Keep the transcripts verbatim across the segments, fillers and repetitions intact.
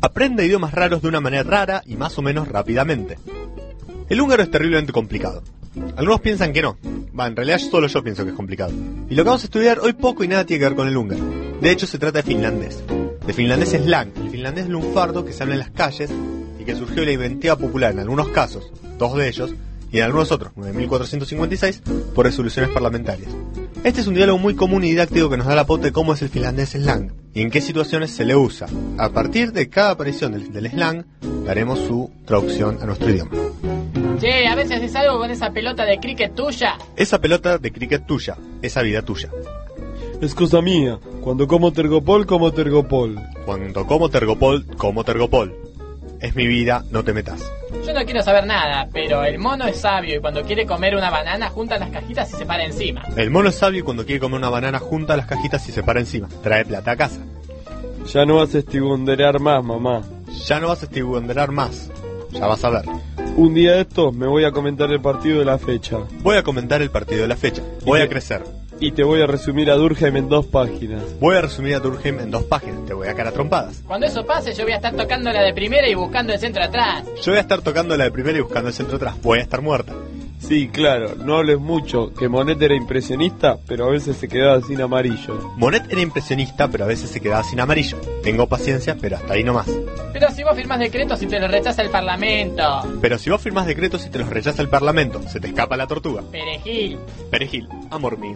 aprende idiomas raros de una manera rara y más o menos rápidamente. El húngaro es terriblemente complicado. Algunos piensan que no. Va, en realidad solo yo pienso que es complicado. Y lo que vamos a estudiar hoy poco y nada tiene que ver con el húngaro. De hecho, se trata de finlandés. De finlandés slang. El finlandés lunfardo que se habla en las calles y que surgió de la inventiva popular en algunos casos, dos de ellos, y en algunos otros, nueve mil cuatrocientos cincuenta y seis, por resoluciones parlamentarias. Este es un diálogo muy común y didáctico que nos da la pauta de cómo es el finlandés slang y en qué situaciones se le usa. A partir de cada aparición del, del slang, daremos su traducción a nuestro idioma. Che, a veces haces algo con esa pelota de cricket tuya. Esa pelota de cricket tuya, esa vida tuya. Es cosa mía. Cuando como tergopol, como tergopol. Cuando como tergopol, como tergopol. Es mi vida, no te metas. Yo no quiero saber nada, pero el mono es sabio y cuando quiere comer una banana junta las cajitas y se para encima. El mono es sabio y cuando quiere comer una banana junta las cajitas y se para encima. Trae plata a casa. Ya no vas a estibonderear más, mamá. Ya no vas a estibonderar más. Ya vas a ver. Un día de estos me voy a comentar el partido de la fecha. Voy a comentar el partido de la fecha. Voy a crecer. Y te voy a resumir a Durkheim en dos páginas. Voy a resumir a Durkheim en dos páginas. Te voy a caer a trompadas. Cuando eso pase yo voy a estar tocando la de primera y buscando el centro atrás. Yo voy a estar tocando la de primera y buscando el centro atrás. Voy a estar muerta. Sí, claro, no hables mucho, que Monet era impresionista, pero a veces se quedaba sin amarillo. Monet era impresionista, pero a veces se quedaba sin amarillo. Tengo paciencia, pero hasta ahí nomás. Pero si vos firmás decretos y te los rechaza el Parlamento. Pero si vos firmás decretos y te los rechaza el Parlamento, se te escapa la tortuga. Perejil. Perejil, amor mío.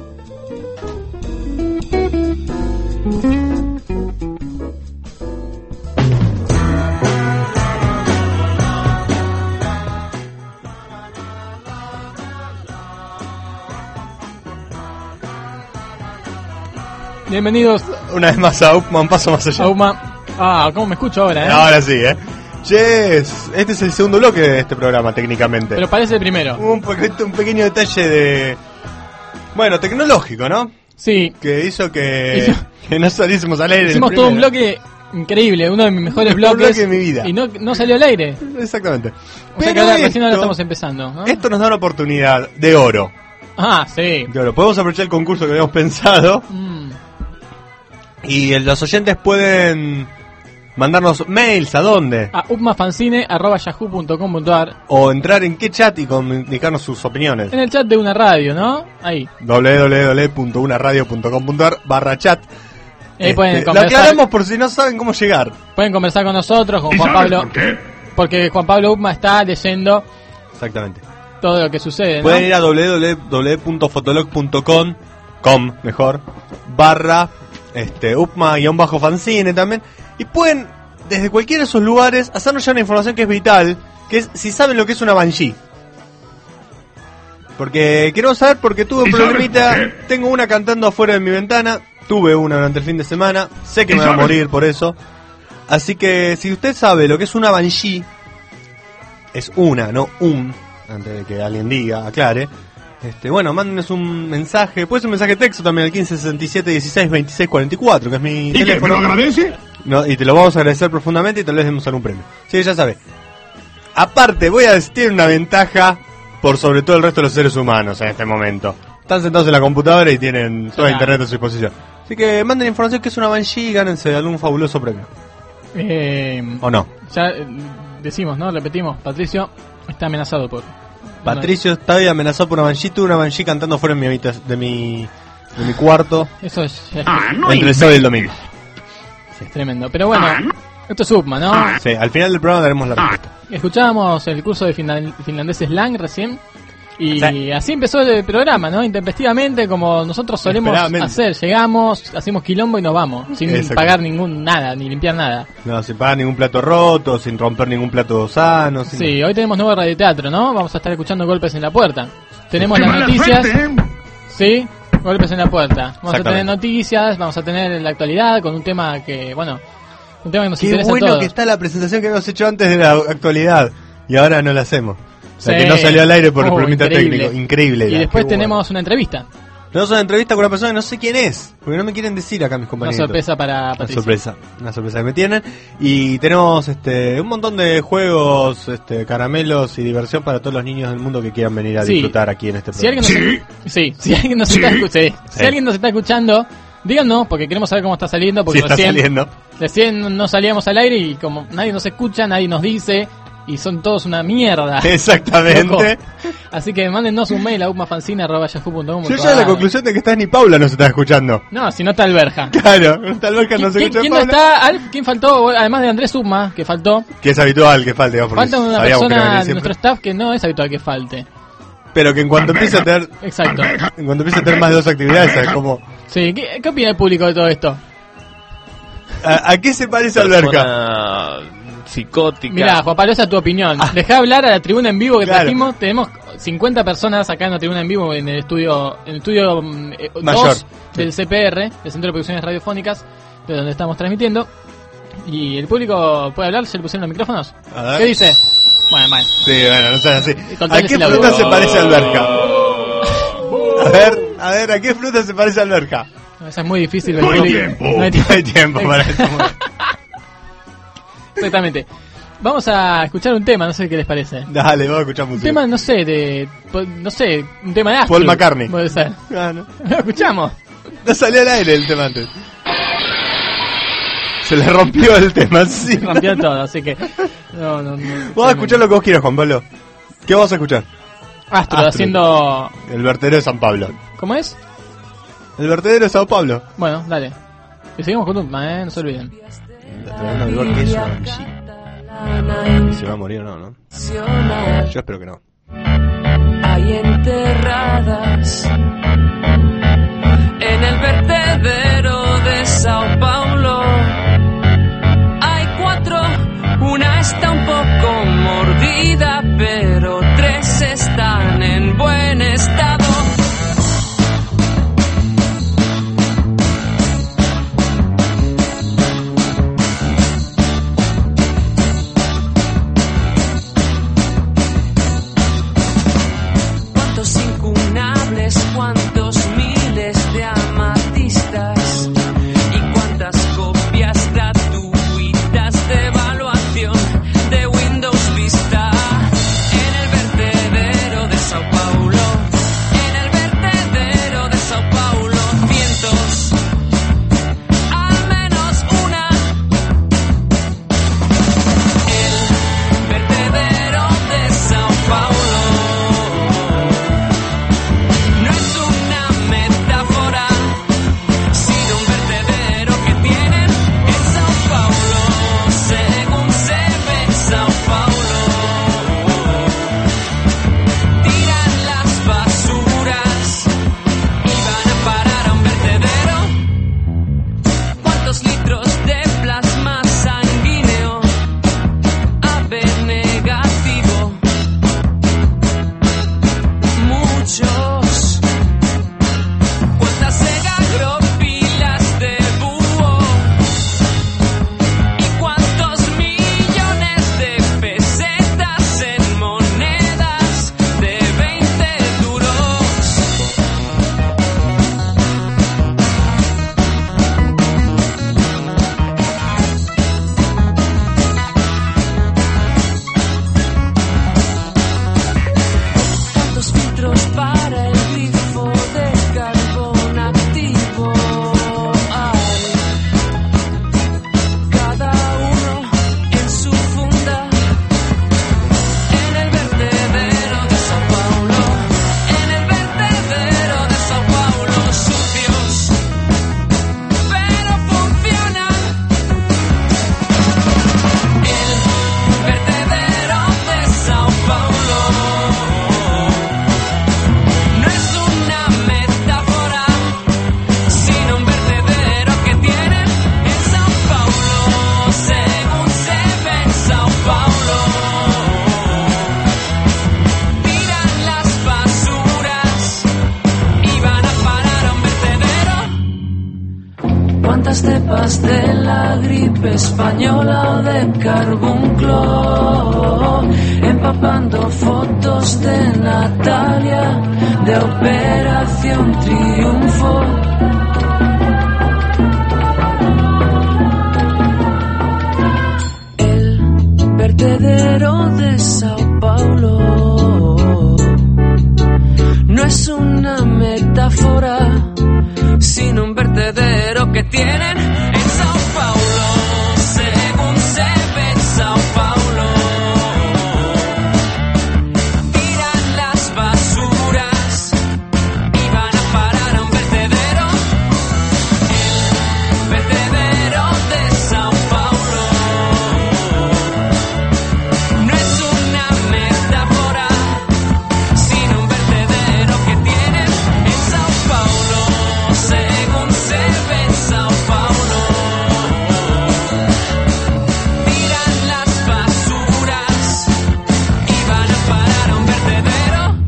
Bienvenidos una vez más a Upma, un paso más allá. a Uma. Ah, ¿cómo me escucho ahora, eh? Ahora sí, eh. Yes, este es el segundo bloque de este programa técnicamente. Pero parece el primero. Un, poquito, un pequeño detalle de... Bueno, tecnológico, ¿no? Sí. Que hizo que, Hizo... que no saliésemos al aire. Hicimos todo un bloque increíble, uno de mis mejores bloques. bloque de mi vida. Y no, no salió al aire. Exactamente. O Pero sea que ahora esto, recién ahora estamos empezando, ¿no? Esto nos da una oportunidad de oro. Ah, sí. De oro. Podemos aprovechar el concurso que habíamos pensado. Mm. Y el, los oyentes pueden mandarnos mails, ¿a dónde? A upmafancine arroba yahoo punto com punto ar. O entrar en qué chat y comunicarnos sus opiniones. En el chat de una radio, ¿no? Ahí. doble u doble u doble u punto una radio punto com punto ar barra chat. Ahí pueden Este, lo conversar. aclaramos por si no saben cómo llegar. Pueden conversar con nosotros, con Juan Pablo. ¿Por qué? Porque Juan Pablo Upma está leyendo Exactamente. todo lo que sucede, ¿no? Pueden ir a doble u doble u doble u punto fotolog punto com, com mejor, barra este, upma-fanzine también. Y pueden, desde cualquiera de esos lugares, hacernos ya una información que es vital, que es si saben lo que es una banshee. Porque queremos saber, porque tuve un ¿Y saben problemita, por qué? tengo una cantando afuera de mi ventana, tuve una durante el fin de semana, sé que ¿Y me va a saben? morir por eso. Así que si usted sabe lo que es una banshee, es una, no un, antes de que alguien diga, aclare. Este, bueno, mándenos un mensaje, puede ser un mensaje de texto también al quince sesenta y siete dieciséis veintiséis cuarenta y cuatro, que es mi ¿Y qué? ¿Me teléfono. lo agradece? No, y te lo vamos a agradecer profundamente y tal vez demos algún premio. Sí, ya sabe. Aparte, voy a decir, tiene una ventaja por sobre todo el resto de los seres humanos en este momento. Están sentados en la computadora y tienen toda Claro. internet a su disposición. Así que manden información que es una banshee y gánense algún fabuloso premio. Eh, ¿O no? ya eh, decimos, ¿no? Repetimos. Patricio está amenazado por... Patricio está hoy amenazado por una banshee. Tuve una banshee cantando fuera de mi, habita- de mi, de mi cuarto Eso es, ya es- Ah, no. entre el sábado y el domingo. es tremendo. Pero bueno, Ah, no. esto es Upma, ¿no? Ah. Sí, al final del programa daremos la respuesta. Escuchábamos el curso de finlan- finlandés slang recién. Y Sí. así empezó el programa, ¿no? Intempestivamente, como nosotros solemos Inesperadamente. hacer. Llegamos, hacemos quilombo y nos vamos. Sin Exacto. pagar ningún nada, ni limpiar nada. No, sin pagar ningún plato roto, sin romper ningún plato sano. Sin... Sí, hoy tenemos nuevo radioteatro, ¿no? Vamos a estar escuchando golpes en la puerta. Tenemos ¡Qué las mala noticias. suerte! Sí, golpes en la puerta. Vamos a tener Exactamente. noticias, vamos a tener la actualidad con un tema que, bueno, un tema que nos Qué interesa a bueno todos. que está la presentación que habíamos hecho antes de la actualidad y ahora no la hacemos. O sea, Sí. que no salió al aire por el Oh, problemita increíble. técnico. Increíble. Y era, después qué tenemos bueno. una entrevista. Tenemos una entrevista con una persona que no sé quién es, porque no me quieren decir acá mis Una compañeros. sorpresa para Una Patricia. sorpresa, una sorpresa que me tienen. Y tenemos este un montón de juegos, este caramelos y diversión para todos los niños del mundo que quieran venir a Sí. disfrutar aquí en este Si programa. alguien nos, Sí. sí, si alguien nos Sí. está escu- sí. Si Sí. alguien nos está escuchando Díganos, porque queremos saber cómo está saliendo, porque Sí, está recién, saliendo. recién no salíamos al aire y como nadie nos escucha, nadie nos dice, y son todos una mierda. Exactamente. Loco. Así que mándennos un mail a umafancine arroba yahoo punto com. Yo llegué a la conclusión de que estás ni Paula nos está escuchando. No, si no está Alberja. Claro, tal vez que no se ¿Quién, escucha quién no Paula. está? Alf, ¿quién faltó? Además de Andrés Suma, que faltó. Que es habitual que falte, ¿no? Porque Falta una sabíamos que no persona venía de siempre. nuestro staff que no es habitual que falte. Pero que en cuanto empiece a tener, Exacto. en cuanto empiece a tener más de dos actividades, ¿sabes cómo? Sí, ¿qué, qué opina el público de todo esto? ¿A, a qué se parece Alberca? Persona psicótica. Mirá, Juan Pablo, esa es tu opinión. Dejá hablar a la tribuna en vivo que Claro. trajimos. Tenemos cincuenta personas acá en la tribuna en vivo en el estudio en el estudio mm, eh, Mayor, dos sí. del C P R, del Centro de Producciones Radiofónicas, de donde estamos transmitiendo. Y el público puede hablar, ¿se le pusieron los micrófonos? A ver. ¿Qué dice? Bueno, bueno. Sí, bueno, no seas así. ¿A Contales qué el fruta audio. se parece Alberca? A ver, a ver, ¿a qué fruta se parece Alberca? No, esa es muy difícil. No hay Juli. tiempo. No hay No hay tiempo para eso. Exactamente. Vamos a escuchar un tema, no sé qué les parece. Dale, vamos a escuchar Un música. tema, no sé, de. No sé, un tema de Astro. Paul McCartney. Puede ser. Ah, no. Lo escuchamos. No salió al aire el tema antes. Se le rompió el tema, sí. Rompió todo, así que. No, no, no. Vamos a escuchar lo que vos quieras, Juan Pablo. ¿Qué vamos a escuchar? Astro, Astro. haciendo. El vertedero de San Pablo. ¿Cómo es? El vertedero de Sao Paulo. Bueno, dale. Y seguimos con Utma, eh, no se olviden. Y se va a morir o no, ¿no? Yo espero que no. Hay enterradas en el vertedero de Sao Paulo. Hay cuatro, una está un poco mordida, pero tres están en buen estado. Cuántos incunables, cuántos miles de amatistas y cuántas copias gratuitas de evaluación de Windows Vista en el vertedero de Sao Paulo, en el vertedero de Sao Paulo, cientos, al menos una. El vertedero de Sao Paulo no es una metáfora, sino un vertedero que tienen en Sao Paulo, según se ve en Sao Paulo. Tiran las basuras y van a parar a un vertedero. ¿Cuántos litros de plasma sanguíneo A B negativo? Muchos. ¿Cuántas segagropilas de búho? ¿Y cuántos millones de pesetas en monedas de veinte duros? ¿Cuántos filtros para el grifo de carbón activo hay? Cada uno en su funda, en el vertedero de Sao Paulo, en el vertedero de Sao Paulo, sucios, pero funcionan. El vertedero de Sao Paulo no es una metáfora, sino un vertedero que tienen en Sao Paulo, según se ve en Sao Paulo. Tiran las basuras y van a parar a un vertedero. ¿Cuántas cepas de la gripe española o de carbunclo? Empapando fotos de Natalia de Operación Triunfo. El vertedero de Sao Paulo no es una metáfora, sino un vertedero verdadero que tienen en Sao Paulo, según se ve en Sao Paulo. Tiran las basuras y van a parar a un vertedero, el vertedero de Sao Paulo. No es una metáfora, sino un vertedero que tienen en Sao Paulo, según se ve en Sao Paulo. Tiran las basuras y van a parar a un vertedero.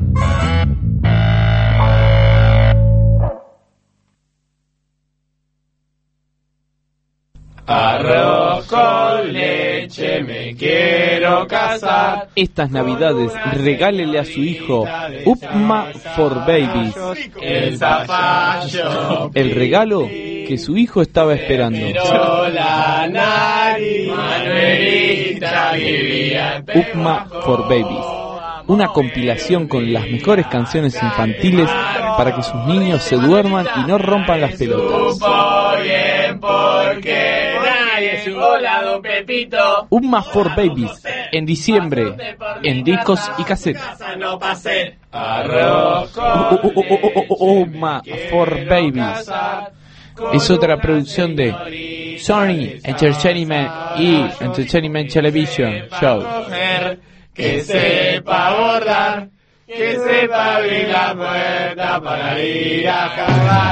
Arroz con leche, me quiero casar. Estas navidades regálele a su hijo Upma for Babies, El zapallo. el regalo que su hijo estaba esperando. La nariz, Manuelita vivía. Upma for Babies, una compilación con las mejores canciones infantiles para que sus niños se duerman y no rompan las pelotas. Bien porque nadie supo la don Pepito. Upma for Babies, en diciembre, en discos y cassettes. No pasé. Arroz U- u- u- u- u- Upma for Babies es otra producción de Sony Entertainment y Entertainment Television Show. mujer que sepa bordar, que sepa abrir la puerta para ir a cagar.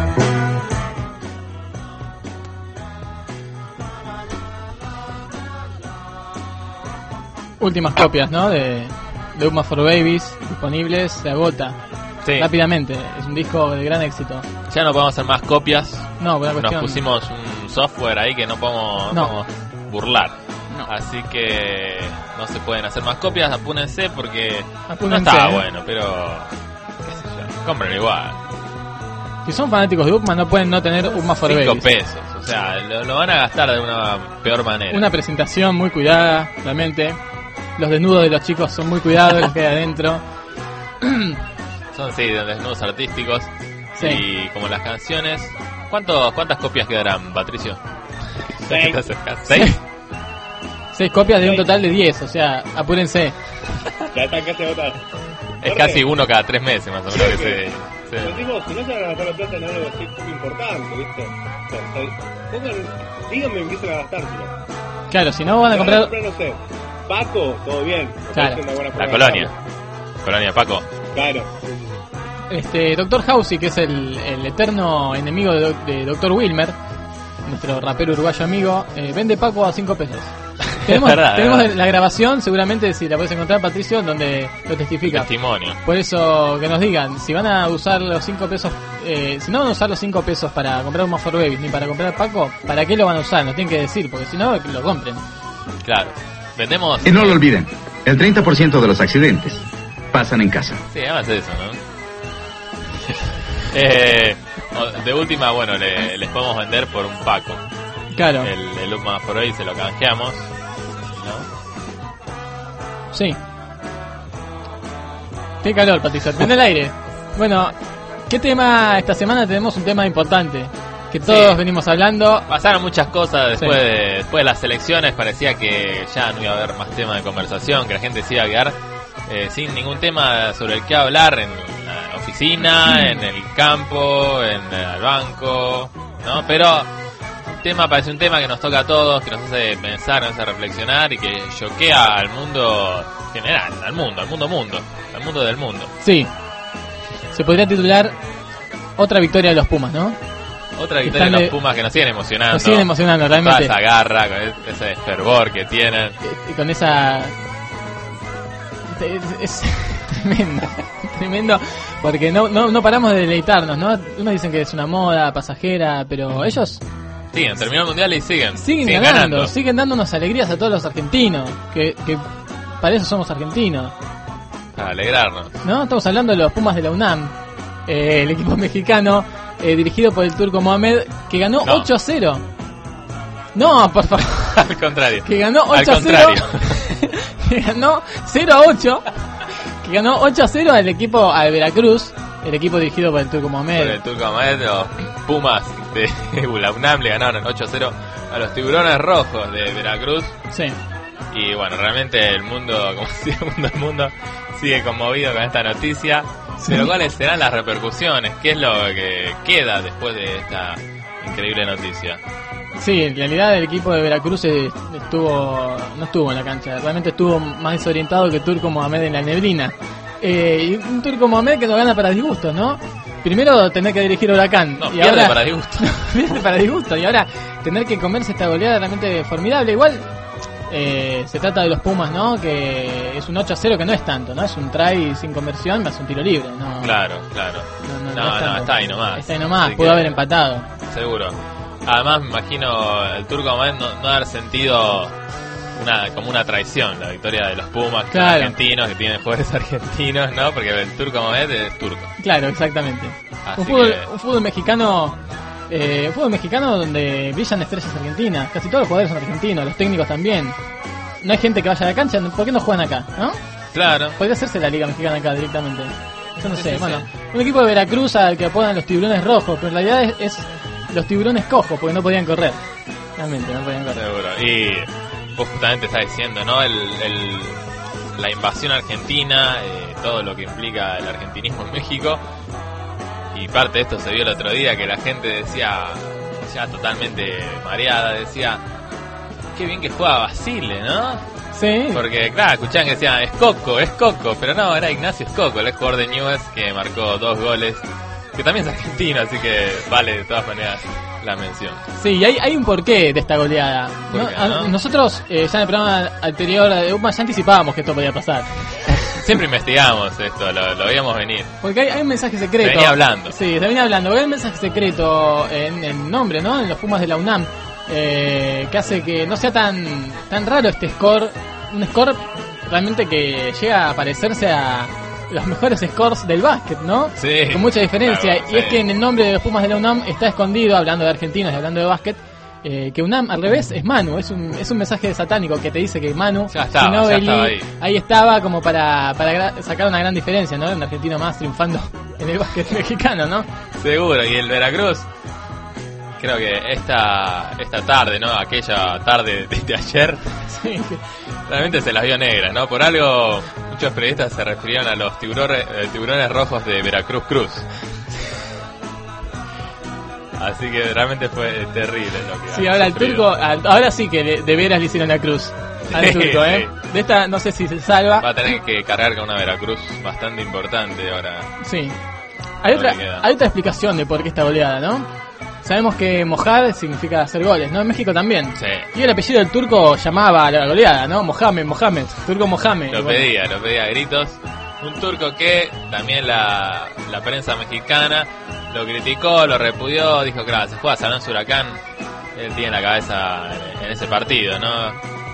Últimas copias, ¿no? De, de Upma for Babies disponibles, se agota Sí. rápidamente. Es un disco de gran éxito. Ya no podemos hacer más copias. No, buena Nos cuestión. pusimos un software ahí que no podemos, no No. podemos burlar. No. Así que no se pueden hacer más copias. Apúrense porque Apúrense, no está ¿eh? bueno, pero qué sé yo, compren igual. Si son fanáticos de Upma, no pueden no tener Upma for Cinco Babies. pesos. O sea, lo, lo van a gastar de una peor manera. Una presentación muy cuidada, realmente. Los desnudos de los chicos son muy cuidados, los que hay adentro. Son, sí, de desnudos artísticos. Sí. Y como las canciones. ¿Cuántos, ¿Cuántas copias quedarán, Patricio? Seis. ¿Te acercás? ¿Seis? Seis copias de un total de diez, o sea, apúrense. Ya está casi agotado. Es casi uno cada tres meses, más o menos. Que se, se- Decimos, si no se van a gastar la plata en algo así muy importante, ¿viste? O sea, o sea, pongan, díganme, empiecen a gastárselo. Claro, si no van a Si comprar... no sé, Paco, todo bien. me Claro. parece una buena forma La de colonia. gastarlo. Colonia Paco. Claro. Este, Doctor Housey, que es el, el eterno enemigo de, Doc- de Doctor Wilmer, nuestro rapero uruguayo amigo, eh, vende Paco a cinco pesos. Tenemos, verdad, tenemos verdad. la grabación, seguramente si la puedes encontrar, Patricio, donde lo testifica. Testimonio. Por eso que nos digan, si van a usar los cinco pesos, eh, si no van a usar los cinco pesos para comprar un More for Babies ni para comprar Paco, ¿para qué lo van a usar? Nos tienen que decir, porque si no, que lo compren. Claro. Vendemos. Y no lo olviden, el treinta por ciento de los accidentes pasan en casa. Sí, además eso, ¿no? eh, o- de última, bueno, le- les podemos vender por un Paco. Claro, El, el Upma for hoy se lo canjeamos. ¿No? sí. Qué calor, Patricio, prende el aire. Bueno, ¿qué tema? Esta semana tenemos un tema importante, que todos Sí. venimos hablando. Pasaron muchas cosas después, Sí. de, después de las elecciones. Parecía que ya no iba a haber más tema de conversación, que la gente se iba a quedar eh, sin ningún tema sobre el que hablar en la oficina, en el campo, en el banco, ¿no? Pero un tema parece un tema que nos toca a todos, que nos hace pensar, nos hace reflexionar y que choquea al mundo general, al mundo, al mundo mundo, al mundo del mundo. Sí, se podría titular Otra victoria de los Pumas, ¿no? Otra victoria Están de los de- Pumas que nos siguen emocionando. Nos siguen emocionando, Toda realmente. esa garra, con e- ese fervor que tienen. Y con esa... Es, es tremendo, tremendo, porque no, no, no paramos de deleitarnos, ¿no? Unos dicen que es una moda pasajera, pero ellos Siguen, terminó el mundial y siguen. siguen, ganando, siguen dándonos alegrías a todos los argentinos, que, que para eso somos argentinos, Para alegrarnos. ¿no? Estamos hablando de los Pumas de la UNAM, eh, el equipo mexicano, eh, dirigido por el turco Mohamed, que ganó No. ocho a cero. No, por favor. Al contrario. Que ganó Al ocho a cero. contrario. Que ganó cero a ocho. Que ganó ocho a cero al equipo, al Veracruz. el equipo dirigido por el Turco Mohamed. Por el Turco Mohamed, los Pumas de la UNAM le ganaron ocho a cero a los Tiburones Rojos de Veracruz. Sí. Y bueno, realmente el mundo, como sigue el mundo, el mundo sigue conmovido con esta noticia. Sí. Pero ¿cuáles serán las repercusiones? ¿Qué es lo que queda después de esta increíble noticia? Sí, en realidad el equipo de Veracruz estuvo no estuvo en la cancha, realmente estuvo más desorientado que Turco Mohamed en la neblina. Eh, y un Turco Mohamed que no gana para disgustos, ¿no? Primero tener que dirigir Huracán. No, y pierde ahora, para disgustos. pierde para disgustos. Y ahora tener que comerse esta goleada realmente formidable. Igual eh, se trata de los Pumas, ¿no? Que es un ocho a cero que no es tanto, ¿no? Es un try sin conversión más un tiro libre, ¿no? Claro, claro. No, no, no, no, es no está ahí nomás. Está ahí nomás, Así pudo que, haber empatado. Seguro. Además me imagino el Turco Mohamed no, no haber sentido una como una traición la victoria de los Pumas, que claro. son argentinos, que tienen jugadores argentinos, ¿no? Porque el Turco Mohamed es turco. Claro, exactamente. Así Un fútbol, que... un fútbol mexicano, eh, un fútbol mexicano donde brillan estrellas argentinas. Casi todos los jugadores son argentinos, los técnicos también. No hay gente que vaya a la cancha, ¿por qué no juegan acá? ¿No? Claro. Podría hacerse la liga mexicana acá directamente. Yo no Sí, sé. sí, bueno, sí. un equipo de Veracruz al que apodan los Tiburones Rojos, pero en realidad es, es los Tiburones Cojos porque no podían correr. Realmente, no podían correr. Seguro. Y vos justamente estás diciendo, ¿no? El, el, la invasión argentina, eh, todo lo que implica el argentinismo en México. Y parte de esto se vio el otro día, que la gente decía, ya totalmente mareada, decía, qué bien que juega Basile, ¿no? Sí. Porque, claro, escuchaban que decían, es Coco, es Coco, pero no, era Ignacio Escoco, el ex jugador de Newell's que marcó dos goles, que también es argentino, así que vale de todas maneras la mención. Sí, y hay, hay un porqué de esta goleada. ¿Por ¿no? qué, A- no? Nosotros, eh, ya en el programa anterior de UPMA, ya anticipábamos que esto podía pasar. Siempre investigamos esto, lo, lo veíamos venir. Porque hay, hay un mensaje secreto. Se venía hablando. Sí, se venía hablando. Porque hay un mensaje secreto en el nombre, ¿no? En los Pumas de la UNAM. Eh, que hace que no sea tan tan raro este score. Un score realmente que llega a parecerse a los mejores scores del básquet, ¿no? Sí. Con mucha diferencia. Claro, y es sí. que en el nombre de los Pumas de la UNAM está escondido, hablando de argentinos y hablando de básquet, eh, que UNAM al revés es Manu. Es un, es un mensaje satánico que te dice que Manu Ya estaba, Ginóbili, ya estaba ahí. ahí estaba como para, para gra- sacar una gran diferencia, ¿no? Un argentino más triunfando en el básquet mexicano, ¿no? Seguro, y el Veracruz, creo que esta esta tarde, ¿no? Aquella tarde de, de ayer, Sí. realmente se las vio negras, ¿no? Por algo, muchos periodistas se refirieron a los tiburones, eh, tiburones rojos de Veracruz Cruz. Así que realmente fue terrible lo que Sí, han ahora el sufrido. turco, al- ahora sí que de, de veras le hicieron la cruz al Sí, turco, ¿eh? sí. De esta no sé si se salva. Va a tener que cargar con una Veracruz bastante importante ahora. Sí. Hay Lo otra, que queda. hay otra explicación de por qué esta goleada, ¿no? Sabemos que mojar significa hacer goles, ¿no? En México también. Sí. Y el apellido del turco llamaba a la goleada, ¿no? Mohamed, Mohamed, turco Mohamed. Lo Y bueno, pedía, lo pedía a gritos. Un turco que también la, la prensa mexicana lo criticó, lo repudió, dijo, claro, se juega San Huracán, él tiene la cabeza en, en ese partido, ¿no?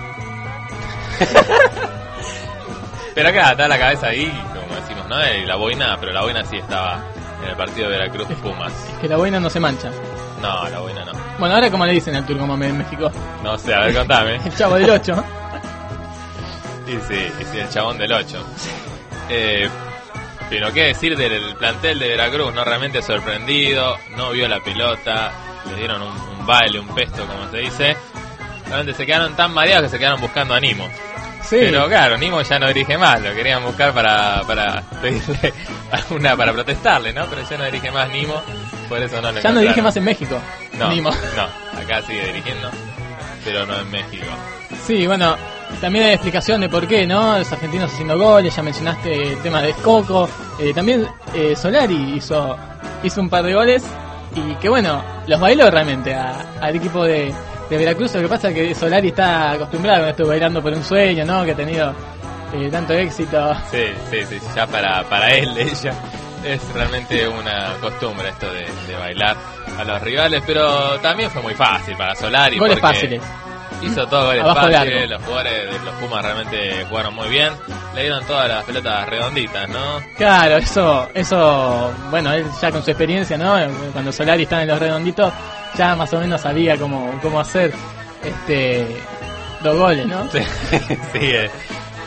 Pero acá está la cabeza ahí, como decimos, ¿no? Y la boina, pero la boina sí estaba en el partido de Veracruz Pumas. que la boina no se mancha. No, la boina no. Bueno, ahora como le dicen al turco Mohamed en México. No sé, a ver, contame. El chavo del ocho. Y sí, y sí, el chabón del ocho. Eh, pero qué decir del plantel de Veracruz, no, realmente sorprendido, no vio la pelota, le dieron un, un baile, un pesto, como se dice. Realmente se quedaron tan mareados que se quedaron buscando a Nimo. Sí. Pero claro, Nimo ya no dirige más, lo querían buscar para, para pedirle alguna, para protestarle, ¿no? Pero ya no dirige más Nimo, por eso no lo Ya no dirige encontraron. más en México. No, Nimo. no, acá sigue dirigiendo, pero no en México. Sí, bueno, también hay explicación de por qué, ¿no? Los argentinos haciendo goles, ya mencionaste el tema de Coco. Eh, también eh, Solari hizo, hizo un par de goles y que bueno, los bailó realmente a- al equipo de, de Veracruz. Lo que pasa es que Solari está acostumbrado a esto, bailando por un sueño, ¿no? Que ha tenido eh, tanto éxito. Sí, sí, sí, ya para, para él, ella, es realmente una costumbre esto de, de bailar a los rivales, pero también fue muy fácil para Solari. Goles porque fáciles. Hizo todos goles Abajo del fáciles, arco. los jugadores de los Pumas realmente jugaron muy bien, le dieron todas las pelotas redonditas, ¿no? Claro, eso, eso, bueno, él ya con su experiencia, ¿no? Cuando Solari estaba en los redonditos, ya más o menos sabía cómo, cómo hacer este dos goles, ¿no? Sí, sí, eh,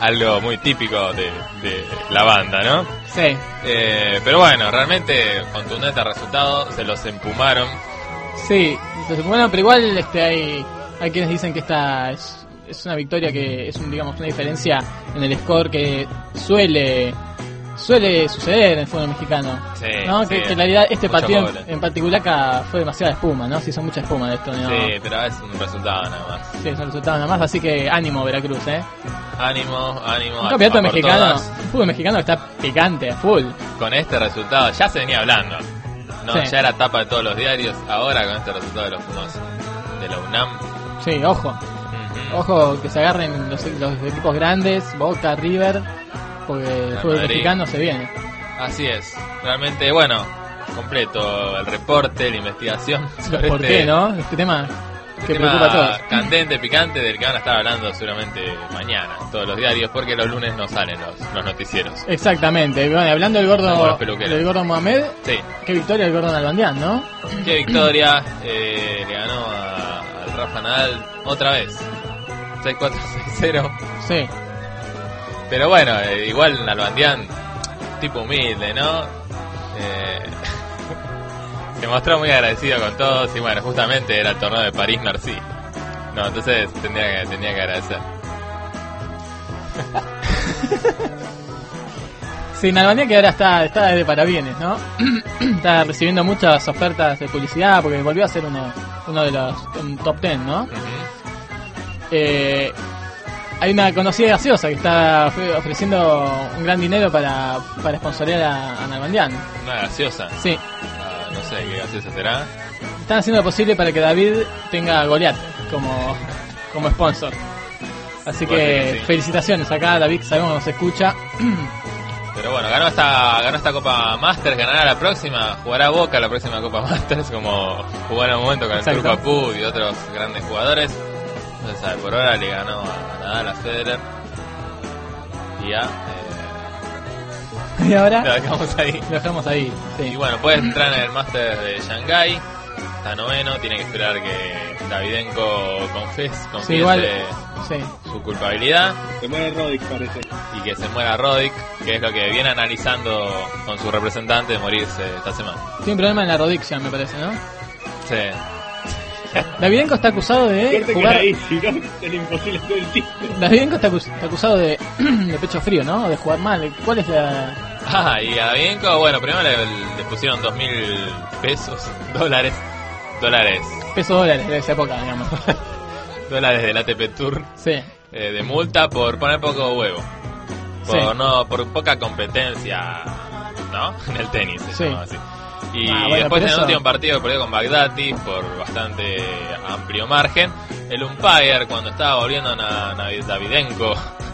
algo muy típico de, de la banda, ¿no? Sí. Eh, pero bueno, realmente contundente el resultado, se los empumaron. Sí, entonces, bueno, pero igual este hay hay quienes dicen que esta es, es una victoria que es un, digamos, una diferencia en el score que suele suele suceder en el fútbol mexicano, Sí, ¿no? sí, que, que en realidad este muchos partido en, goles. en particular acá fue demasiada espuma, ¿no? Se hizo mucha espuma de esto, ¿no? Sí, pero es un resultado nada más. Sí, es un resultado nada más, así que ánimo Veracruz, ¿eh? Ánimo, ánimo. Un a- campeonato a por mexicano, todas. un fútbol mexicano que está picante a full. Con este resultado, ya se venía hablando. No, Sí. ya era tapa de todos los diarios. Ahora con este resultado de los Pumas de la UNAM. Sí, ojo, Ujú. ojo que se agarren los, los equipos grandes, Boca, River, porque el Real fútbol Madrid. mexicano se viene. Así es. Realmente, bueno, completo el reporte, la investigación. sobre ¿Por este- qué, no? Este tema este que tema preocupa a todos. candente, picante, del que van a estar hablando seguramente mañana, todos los diarios, porque los lunes no salen los, los noticieros. Exactamente, bueno, hablando del Como gordo, los peluqueros. del gordo Mohamed, Sí, qué victoria el gordo Nalbandián, ¿no? qué victoria. eh, le ganó a- al Rafa Nadal otra vez. seis cuatro, seis cero. Sí, Pero bueno, eh, igual Nalbandián, tipo humilde, ¿no? Eh, se mostró muy agradecido con todos y bueno, justamente era el torneo de París-Nancy. No, entonces tendría que, tendría que agradecer. sí, Nalbandián que ahora está, está de parabienes, ¿no? Está recibiendo muchas ofertas de publicidad porque volvió a ser uno, uno de los un top ten, ¿no? Ujú. Eh, hay una conocida gaseosa que está ofre- ofreciendo un gran dinero para, para sponsorear a, a Nalbandián. Una gaseosa. Sí, Ah, no sé qué gaseosa será. están haciendo lo posible para que David tenga a Goliat como, como sponsor. Así Puede que, ser que sí. felicitaciones acá, David, sabemos que nos escucha. Pero bueno, ganó esta, ganó esta Copa Masters, ganará la próxima, jugará Boca la próxima Copa Masters, como jugó en un momento con el Exacto. Turco Apud y otros grandes jugadores. Entonces, a ver, por ahora le ganó a Nadal, a Federer y a... Eh, Y ahora lo dejamos ahí. lo dejamos ahí. Y Sí. bueno, puede entrar en el Masters de Shanghái, está noveno, tiene que esperar que Davidenko confes, Sí, confiese igual. Sí. su culpabilidad. Se muere Roddick, parece. Y que se muera Roddick, que es lo que viene analizando con su representante de morirse esta semana. Tiene un problema en la rodilla, me parece, ¿no? Sí. Davidenko está acusado de Suerte que jugar. era ahí, si no, era imposible todo el tiempo. Davidenko está, acus- está acusado de, de pecho frío, ¿no? De jugar mal. ¿Cuál es la...? Ah, y a Davidenko, bueno, primero le, le pusieron dos mil pesos, dólares, dólares, Peso dólares de esa época, digamos. dólares del A T P Tour Sí. eh, de multa por poner poco huevo. Por, Sí. no, por poca competencia, ¿no? En el tenis, se Sí. llama así. Y Ah, bueno, después pero en el eso- último partido perdió con Bagdati por bastante amplio margen. El umpire, cuando estaba volviendo a Na- Navi- Davidenko,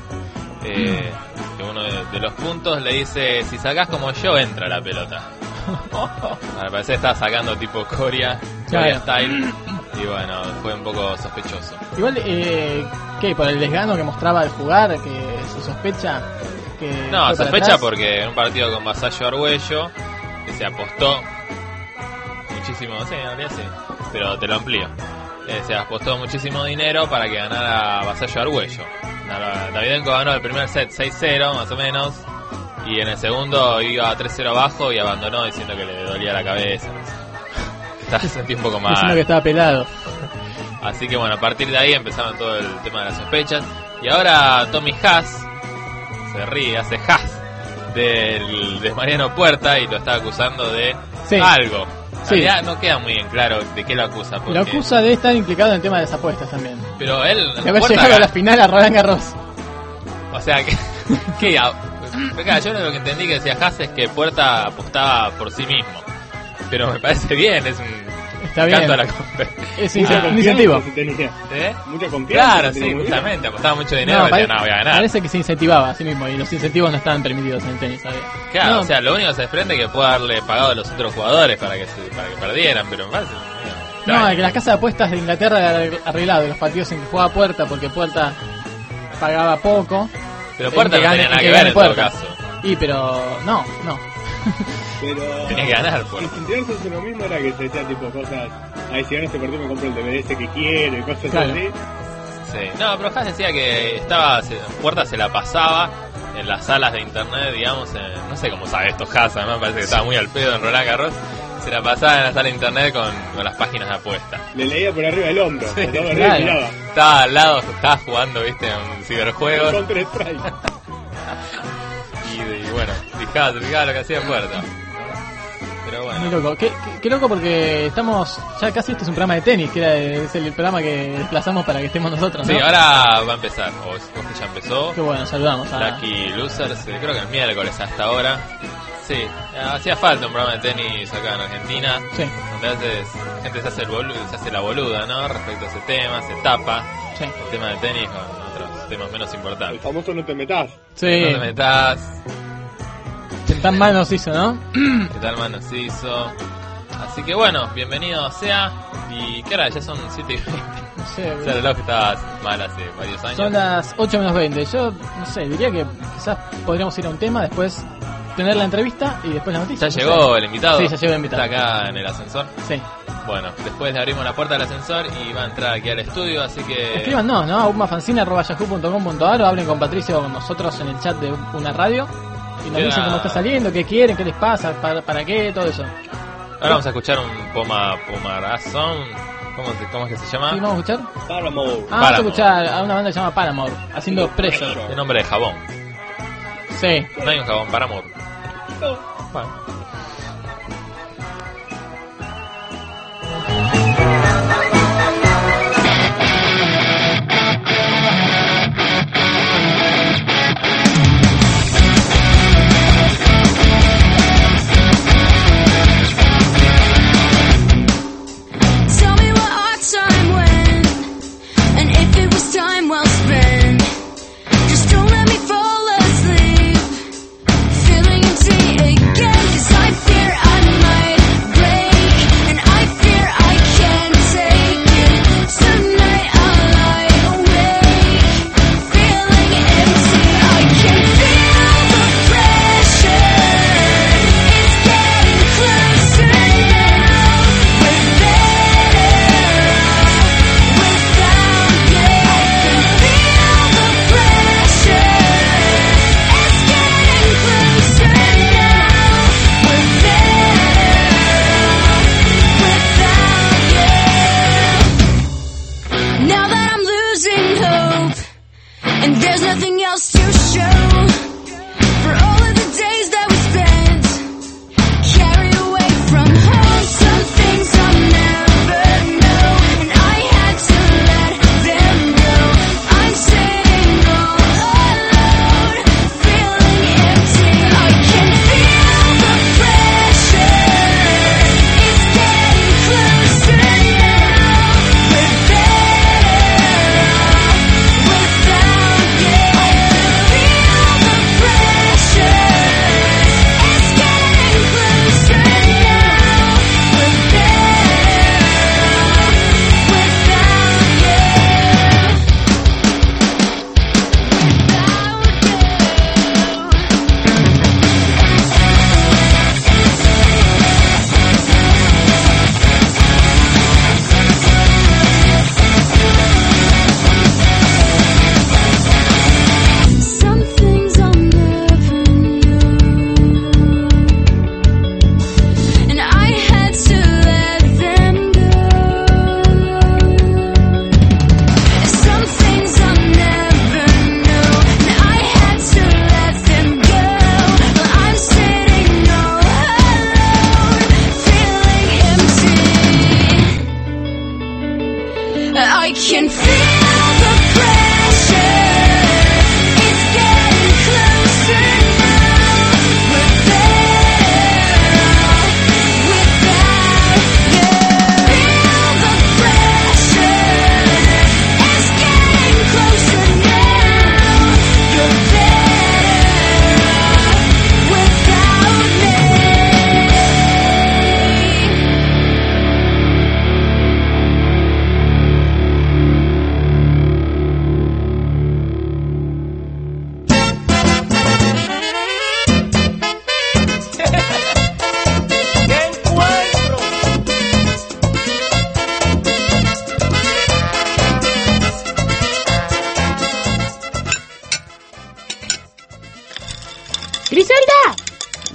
eh, que uno de, de los puntos le dice: si sacás como yo, entra la pelota. Al parecer estaba sacando tipo Coria, Coria Claro. style. Y bueno, fue un poco sospechoso. Igual, eh, ¿qué? Por el desgano que mostraba al jugar, que se sospecha que... No, fue para sospecha atrás. porque en un partido con Vasallo Argüello, que se apostó muchísimo, sí, en realidad sí, pero te lo amplío. Eh, se apostó muchísimo dinero para que ganara Vasallo Argüello. Nada, Davidenko ganó el primer set seis cero, más o menos, y en el segundo iba tres cero abajo y abandonó diciendo que le dolía la cabeza. Se sentí un poco mal. Diciendo que estaba pelado. Así que bueno, a partir de ahí empezaron todo el tema de las sospechas. Y ahora Tommy Haas se ríe, hace Haas del, de Mariano Puerta y lo está acusando de Sí. algo. Sí. En realidad no queda muy en claro de qué lo acusa. Porque, Lo acusa de estar implicado en el tema de las apuestas también. Pero él, De haber Puerta, llegado a la final a Roland Garros. o sea, que, que a- acá, yo lo que entendí que decía Haas es que Puerta apostaba por sí mismo. Pero me parece bien, es un Está bien. canto a la competencia. Es Mucha incen- un confianza incentivo. se tenía. ¿Eh? Mucha confianza. Claro, se sí, tenía muy bien. justamente, apostaba mucho dinero No, y decía, pare- no, voy a ganar. Parece que se incentivaba a sí mismo y los incentivos no estaban permitidos en el tenis, ¿sabes? Claro, No, o sea, lo único que se desprende es que puede haberle pagado a los otros jugadores para que se, para que perdieran, pero me parece medio No, extraño. es que las casas de apuestas de Inglaterra han arreglado los partidos en que jugaba Puerta porque Puerta pagaba poco. Pero Puerta en no que tenía gane- nada en que que ver gane en todo Puerta. caso. Y pero no, no. Pero... Tenía que ganar Puerta. Incentivarse en lo mismo era que se decía tipo cosas. Ay, si gano este partido me compro el D V D ese que quiero y cosas Claro. así. Sí, no, pero Haas decía que estaba, se, Puerta se la pasaba en las salas de internet, digamos, en, no sé cómo sabe esto Haas, me parece que estaba muy al pedo en Roland Garros, se la pasaba en la sala de internet con, con las páginas de apuestas. Le leía por arriba del hombro, Sí, estaba arriba claro. y miraba. Estaba al lado, estaba jugando, viste, en ciberjuegos, Counter Strike. y, y bueno, fijaba, fijaba lo que hacía Puerta. Pero Muy bueno, loco. Qué, qué, qué loco porque estamos, ya casi este es un programa de tenis, que era es el programa que desplazamos para que estemos nosotros, ¿no? sí, ahora va a empezar, o es- o que ya empezó. Qué bueno, saludamos a... Lucky Losers, eh, creo que el miércoles hasta ahora. Sí, eh, hacía falta un programa de tenis acá en Argentina, Sí, donde a veces la gente se hace, el boludo, se hace la boluda, ¿no? Respecto a ese tema, se tapa sí. el tema del tenis con otros temas menos El importantes. famoso no te metas. Sí, No te metas, tan mal nos hizo, ¿no? qué tal man nos hizo. Así que bueno, bienvenido sea. Y qué hora, ya son siete y veinte. No sé, O sea, el reloj estaba mal hace varios años. son las ocho menos veinte. Yo, no sé, diría que quizás podríamos ir a un tema, después tener la entrevista y después la noticia. ¿Ya no llegó sé. el invitado? Sí, ya llegó el invitado. Está acá en el ascensor. Sí. Bueno, después le abrimos la puerta del ascensor y va a entrar aquí al estudio, así que... Escríbanos, ¿no? a umafancine arroba yahoo punto com punto a r o hablen con Patricio o con nosotros en el chat de una radio y nos Queda- dicen cómo está saliendo, qué quieren, qué les pasa, para, para qué, todo eso. Ahora vamos a escuchar un Poma Pomarazón. ¿Cómo, se- ¿Cómo es que se llama? ¿Sí, vamos a escuchar? Paramount. Ah, vamos a Paramore. escuchar a una banda que se llama Paramore, haciendo Pressure. El nombre de jabón. Sí. No hay un jabón para amor. No. Bueno. Tell me what our time went, and if it was time well spent. Just don't let me fall asleep, feeling empty again. 'Cause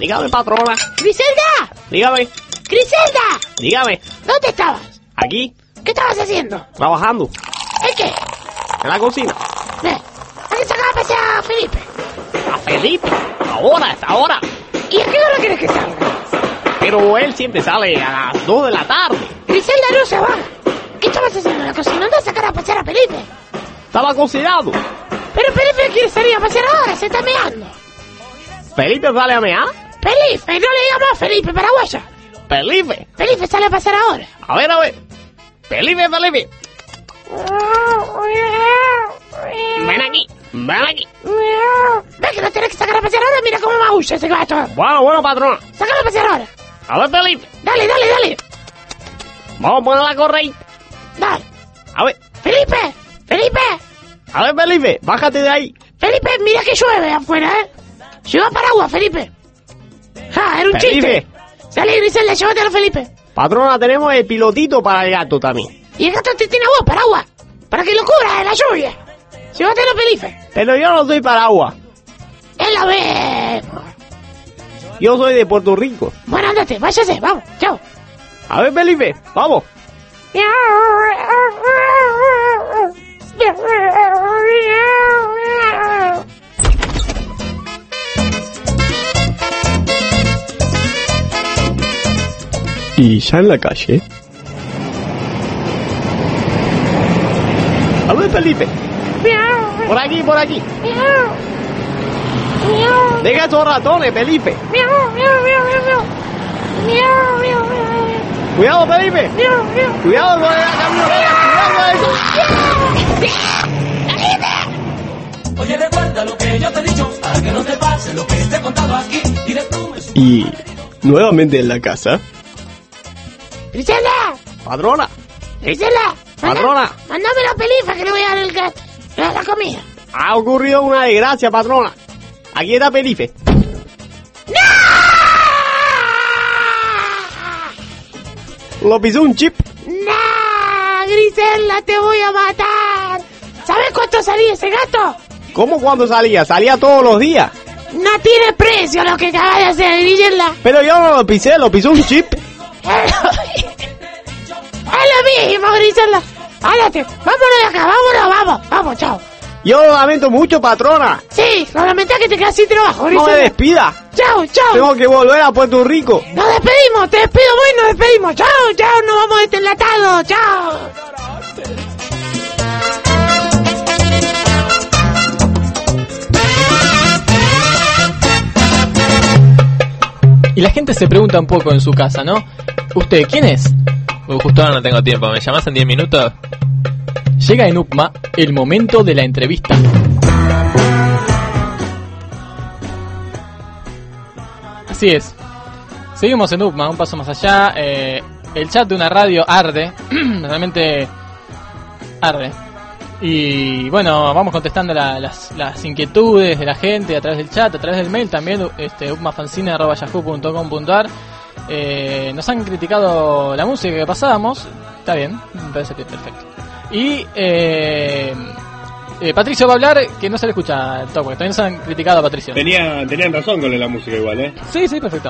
Dígame, patrona. ¡Griselda! Dígame. ¡Griselda! Dígame. ¿Dónde estabas? Aquí. ¿Qué estabas haciendo? Trabajando. ¿En qué? En la cocina. Ve, ¿a qué sacaba a pasear a Felipe? ¿A Felipe? Ahora, hasta ahora. ¿Y a qué hora quieres que salga? Pero él siempre sale a las dos de la tarde. Griselda no se va. ¿Qué estabas haciendo en la cocina? ¿Dónde a sacar a pasear a Felipe? Estaba cocinando. Pero Felipe quiere salir a pasear ahora, se está meando. ¿Felipe sale a mear? Felipe, no le digas más Felipe, paraguaya. ¿Felipe? Felipe sale a pasear ahora. A ver, a ver. Felipe, Felipe. Ven aquí, ven aquí. Ve que lo tenés que sacar a pasear ahora, mira cómo maulla ese gato. Bueno, bueno, patrón. Sácalo a pasear ahora. A ver, Felipe. Dale, dale, dale. Vamos a poner la correita. Dale. A ver. Felipe, Felipe. A ver, Felipe, bájate de ahí. Felipe, mira que llueve afuera, ¿eh? Lleva paraguas, Felipe. Ja, era un Felipe. chiste. Sale, Griselda, llévatelo, Felipe. Patrona, tenemos el pilotito para el gato también. Y el gato te tiene a vos, paraguas. Para que lo cubra de la lluvia. Llévatelo, Felipe. Pero yo no soy paraguas. Él lo ve. Yo soy de Puerto Rico. Bueno, andate, váyase, vamos, chao. A ver, Felipe, vamos. Y ya en la calle. A ver, Felipe. Por aquí, por aquí. Deja esos ratones, Felipe. Cuidado, Felipe. Cuidado con la camioneta. Oye, recuerda lo que yo te he dicho, para que no te pase lo que te he contado aquí. Y de tú me... Y nuevamente en la casa. Griselda, Patrona. Griselda. Patrona. Mándame la pelifa que le voy a dar el gato. La, la comida. Ha ocurrido una desgracia, patrona. Aquí está Felipe. Lo pisó un chip. ¡No! Griselda, te voy a matar. ¿Sabes cuánto salía ese gato? ¿Cómo cuando salía? Salía todos los días. No tiene precio lo que acabas de hacer, Griselda. Pero yo no lo pisé, lo pisó un chip. Es lo mismo, Griselda. Ándate, vámonos de acá, vámonos, vamos, vamos, chao. Yo lo lamento mucho, patrona. Sí, lo lamento que te quedas sin trabajo, Griselda. No me despida. Chao, chao. Tengo que volver a Puerto Rico. Nos despedimos, te despido muy, nos despedimos. Chao, chao, nos vamos de este enlatado, chao. Y la gente se pregunta un poco en su casa, ¿no? ¿Usted quién es? Uh, justo ahora no tengo tiempo, ¿me llamás en diez minutos? Llega en U P M A el momento de la entrevista. Así es. Seguimos en U P M A, un paso más allá. Eh, el chat de una radio arde. Realmente arde. Y bueno, vamos contestando la, las, las inquietudes de la gente a través del chat, a través del mail también, este, upmafancine arroba yahoo punto com punto ar. Eh, nos han criticado la música que pasábamos. Está bien, me parece que perfecto. Y eh, eh, Patricio va a hablar, que no se le escucha todo, porque también nos han criticado a Patricio. Tenía, tenían razón con la música igual, ¿eh? Sí, sí, perfecto.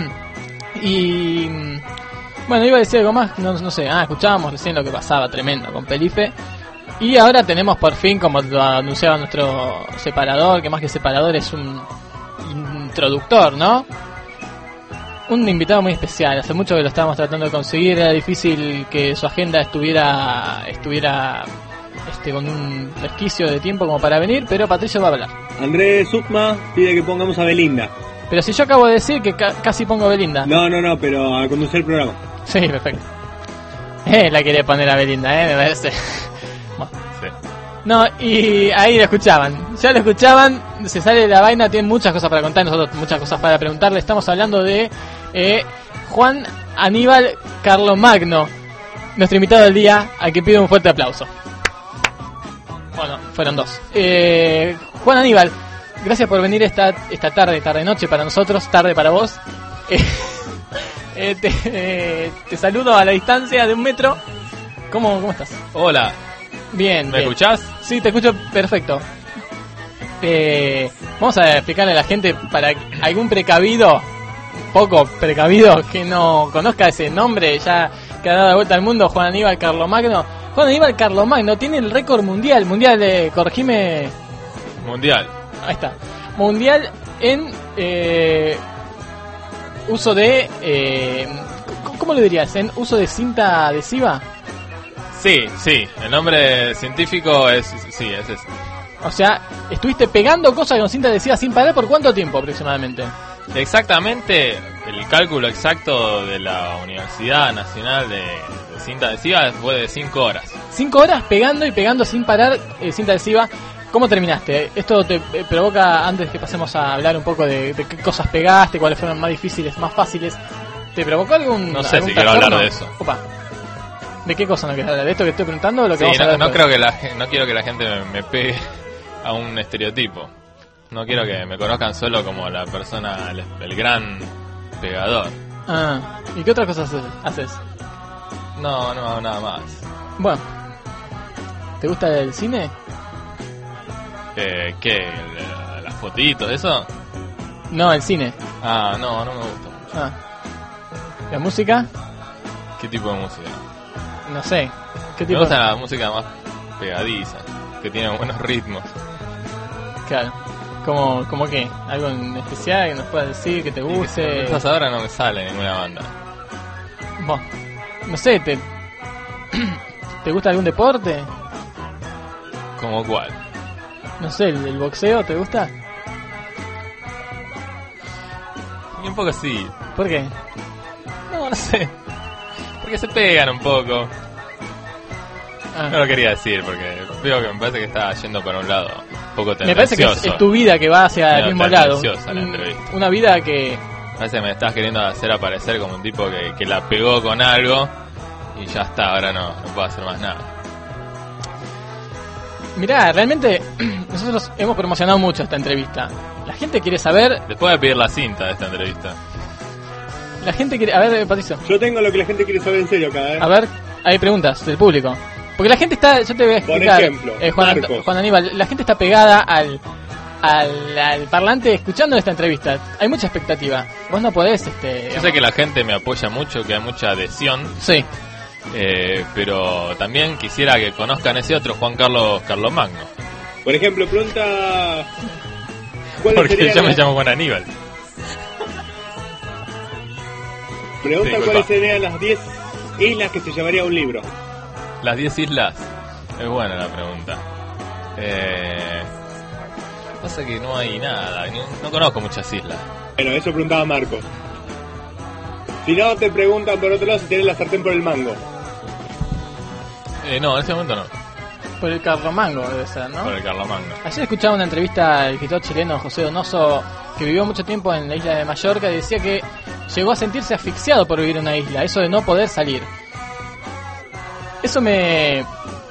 Y bueno, iba a decir algo más, no, no sé. Ah, escuchábamos recién lo que pasaba, tremendo, con Felipe. Y ahora tenemos por fin, como lo anunciaba nuestro separador, que más que separador es un introductor, ¿no? Un invitado muy especial. Hace mucho que lo estábamos tratando de conseguir. Era difícil que su agenda estuviera estuviera este con un resquicio de tiempo como para venir, pero Patricio va a hablar. Andrés Upma pide que pongamos a Belinda. Pero si yo acabo de decir que ca- casi pongo a Belinda. No, no, no, pero a conducir el programa. Sí, perfecto. Eh, la quería poner a Belinda, eh, me parece. Bueno. Sí. No, y ahí lo escuchaban. Ya lo escuchaban, se sale de la vaina, tiene muchas cosas para contar, nosotros muchas cosas para preguntarle. Estamos hablando de eh, Juan Aníbal Carlomagno, nuestro invitado del día, al que pido un fuerte aplauso. Bueno, fueron dos. Eh, Juan Aníbal, gracias por venir esta esta tarde, tarde noche para nosotros, tarde para vos. Eh, eh, te, eh, te saludo a la distancia de un metro. ¿Cómo, cómo estás? Hola. Bien. ¿Me bien. escuchás? Sí, te escucho perfecto. Eh, vamos a explicarle a la gente para algún precavido poco precavido que no conozca ese nombre, ya que ha dado la vuelta al mundo, Juan Aníbal Carlomagno. Juan Aníbal Carlomagno tiene el récord mundial, mundial de, corregime... Mundial. Ahí está. Mundial en eh, uso de... Eh, ¿Cómo lo dirías? ¿En uso de cinta adhesiva? Sí, sí. El nombre científico es... Sí, es ese. O sea, estuviste pegando cosas con cinta adhesiva sin parar, ¿por cuánto tiempo aproximadamente? Exactamente, el cálculo exacto de la Universidad Nacional de, de Cinta Adhesiva fue de cinco horas. cinco horas pegando y pegando sin parar eh, cinta adhesiva. ¿Cómo terminaste? Esto te eh, provoca, antes que pasemos a hablar un poco de, de qué cosas pegaste, cuáles fueron más difíciles, más fáciles, ¿te provocó algún No sé algún si quiero trastorno? hablar de eso. Opa. ¿De qué cosa no quieres hablar? ¿De esto que estoy preguntando o lo que Sí, vamos a no, hablar no después? creo que la, gen- no quiero que la gente me, me pegue a un estereotipo. No quiero que me conozcan solo como la persona, el, el gran pegador. Ah, ¿y qué otras cosas haces? No, no hago nada más. Bueno, ¿te gusta el cine? Eh, ¿Qué? ¿El- ¿Las fotitos, eso? No, el cine. Ah, no, no me gusta mucho. Ah. ¿La música? ¿Qué tipo de música? No sé. ¿Qué Me tipo? gusta la música más pegadiza, que tiene buenos ritmos. Claro. ¿Cómo, ¿Cómo qué? ¿Algo en especial que nos puedas decir que te guste? Esas ahora no me sale ninguna banda. Bueno, no sé, ¿te, ¿te gusta algún deporte? ¿Cómo cuál? No sé, ¿el, el boxeo te gusta? Y un poco sí. ¿Por qué? No, no sé. Porque se pegan un poco. Ah. No lo quería decir porque veo que me parece que está yendo por un lado un poco Me parece que tendencioso. es, es tu vida que va hacia el Medio mismo lado. tendenciosa la Un- entrevista. Una vida que... Parece que me estás queriendo hacer aparecer como un tipo que, que la pegó con algo y ya está, ahora no, no puedo hacer más nada. Mirá, realmente nosotros hemos promocionado mucho esta entrevista. La gente quiere saber... Después de pedir la cinta de esta entrevista. La gente quiere... A ver, Patricio. Yo tengo lo que la gente quiere saber en serio acá, ¿eh? A ver, hay preguntas del público. Porque la gente está... Yo te voy a Por explicar. ejemplo, eh, Juan, Marcos. Juan Aníbal, la gente está pegada al, al, al parlante escuchando esta entrevista. Hay mucha expectativa. Vos no podés... este Yo sé que la gente me apoya mucho, que hay mucha adhesión. Sí. Eh, pero también quisiera que conozcan ese otro Juan Carlos Carlomagno. Por ejemplo, pregunta... ¿cuáles Porque serían yo me las- llamo Juan Aníbal. Pregunta Sí, cuáles disculpa. serían las diez islas que se llevaría un libro. Las diez islas. Es buena la pregunta. Eh, pasa que no hay nada. No, no conozco muchas islas. Bueno, eso preguntaba Marco. Si no, te preguntan por otro lado si tenés la sartén por el mango. Eh, no, en este momento no. Por el Carlomango debe ser, ¿no? Por el Carlomagno. Ayer escuchaba una entrevista al escritor chileno José Donoso, que vivió mucho tiempo en la isla de Mallorca, y decía que llegó a sentirse asfixiado por vivir en una isla, eso de no poder salir. Eso me...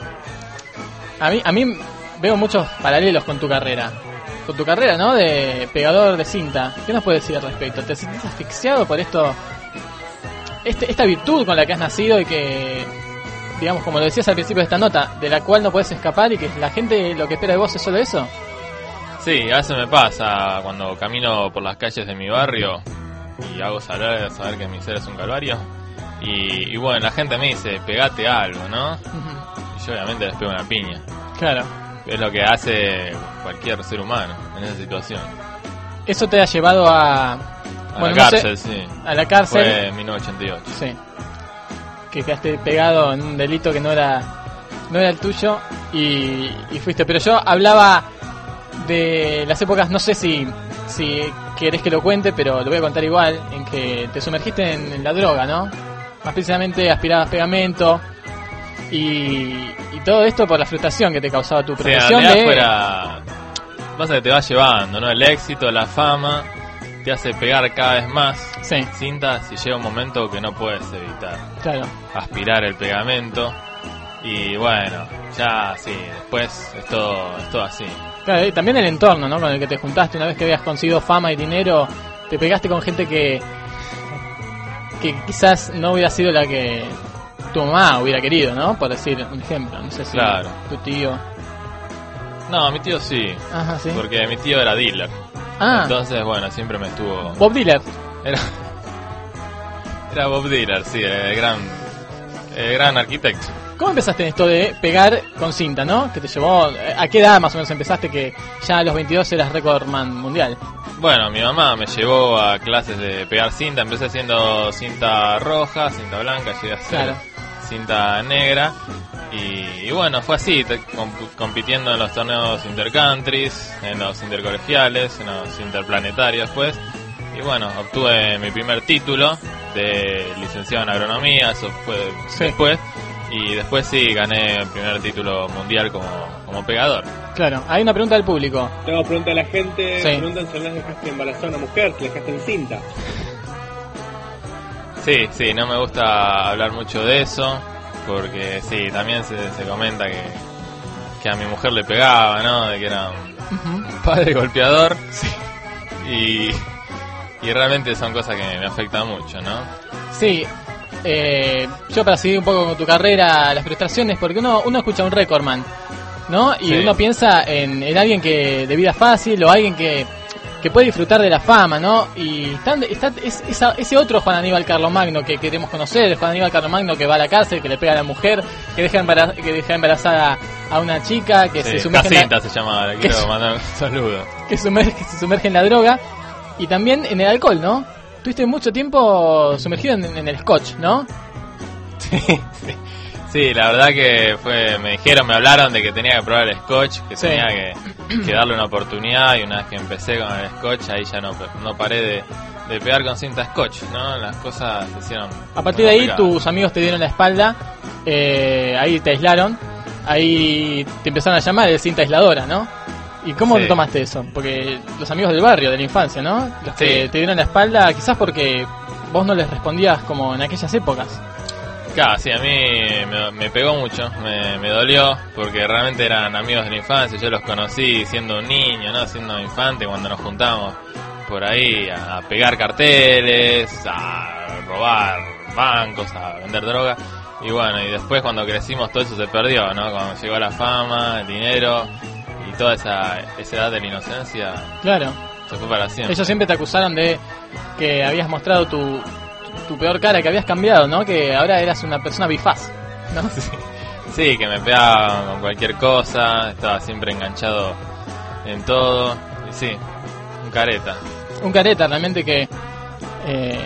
A mí, a mí veo muchos paralelos con tu carrera. Con tu carrera, ¿no? De pegador de cinta. ¿Qué nos puedes decir al respecto? ¿Te sentís asfixiado por esto? Este, esta virtud con la que has nacido y que, digamos, como lo decías al principio de esta nota, de la cual no puedes escapar y que la gente lo que espera de vos es solo eso. Sí, a veces me pasa cuando camino por las calles de mi barrio y hago saber, saber que mi ser es un calvario. Y, y bueno, la gente me dice, pegate algo, ¿no? Y yo obviamente les pego una piña. Claro. Es lo que hace cualquier ser humano en esa situación. Eso te ha llevado a... A bueno, la no sé, cárcel, sí. A la cárcel. Fue en mil novecientos ochenta y ocho. Sí. Que quedaste pegado en un delito que no era no era el tuyo y, y fuiste. Pero yo hablaba de las épocas, no sé si si querés que lo cuente, pero lo voy a contar igual, en que te sumergiste en, en la droga, ¿no? Más precisamente aspirabas pegamento y, y todo esto por la frustración que te causaba tu Sí, profesión en realidad de... fuera... Pasa que te va llevando, ¿no? El éxito, la fama, te hace pegar cada vez más sí. cintas y llega un momento que no puedes evitar. Claro. Aspirar el pegamento y bueno, ya sí, después es todo, es todo así. Claro, y también el entorno, ¿no? Con el que te juntaste, una vez que habías conseguido fama y dinero, te pegaste con gente que que quizás no hubiera sido la que tu mamá hubiera querido, ¿no? Por decir un ejemplo, no sé si Claro. tu tío. No, mi tío sí, Ajá, sí. porque mi tío era dealer. Ah. Entonces, bueno, siempre me estuvo... Bob Dylan. Era, era Bob Dylan, sí, el gran, el gran arquitecto. ¿Cómo empezaste en esto de pegar con cinta, no? Que te llevó... ¿A qué edad más o menos empezaste que ya a los veintidós eras recordman mundial? Bueno, mi mamá me llevó a clases de pegar cinta. Empecé haciendo cinta roja, cinta blanca, llegué a hacer Claro. cinta negra. Y, y bueno, fue así, te- comp- compitiendo en los torneos intercountries, en los intercolegiales, en los interplanetarios pues. Y bueno, obtuve mi primer título de licenciado en agronomía, eso fue Sí. después. Y después sí, gané el primer título mundial como, como pegador. Claro, hay una pregunta del público. Tengo pregunta a la gente, Sí. preguntan si no las dejaste embarazar a una mujer, si la dejaste en cinta. Sí, sí, no me gusta hablar mucho de eso, porque sí, también se, se comenta que, que a mi mujer le pegaba, ¿no? De que era un, un padre golpeador. Sí. Y, y realmente son cosas que me afectan mucho, ¿no? Sí, eh, yo para seguir un poco con tu carrera, las frustraciones, porque uno, uno escucha a un recordman, ¿no? Y Sí. uno piensa en, en alguien que de vida fácil o alguien que, que puede disfrutar de la fama, ¿no? Y están, está es- esa- ese otro Juan Aníbal Carlomagno que queremos conocer, el Juan Aníbal Carlomagno que va a la cárcel, que le pega a la mujer, que deja, embara- que deja embarazada a una chica, que Sí, se sumerge en la- Jacinta se llama, le que quiero se- mandar un saludo. que, sumerge, que se sumerge en la droga y también en el alcohol, ¿no? Tuviste mucho tiempo sumergido en, en el scotch, ¿no? Sí, la verdad que fue, me dijeron, me hablaron de que tenía que probar el scotch, que Sí. tenía que, que darle una oportunidad, y una vez que empecé con el scotch, ahí ya no, no paré de, de pegar con cinta scotch, ¿no? Las cosas se hicieron. A partir de ahí complicadas. tus amigos te dieron la espalda, eh, ahí te aislaron, ahí te empezaron a llamar de cinta aisladora, ¿no? ¿Y cómo Sí. te tomaste eso? Porque los amigos del barrio, de la infancia, ¿no? Los que Sí. te dieron la espalda, quizás porque vos no les respondías como en aquellas épocas. Claro, sí, a mí me, me pegó mucho, me, me dolió, porque realmente eran amigos de la infancia, yo los conocí siendo un niño, ¿no? Siendo infante, cuando nos juntamos por ahí a pegar carteles, a robar bancos, a vender droga. Y bueno, y después cuando crecimos todo eso se perdió, ¿no? Cuando llegó la fama, el dinero y toda esa, esa edad de la inocencia Claro. se fue para siempre. Ellos siempre te acusaron de que habías mostrado tu, tu peor cara, que habías cambiado, ¿no? Que ahora eras una persona bifaz, ¿no? Sí, sí, que me pegaba con cualquier cosa, estaba siempre enganchado en todo. Y sí, un careta. Un careta realmente que eh,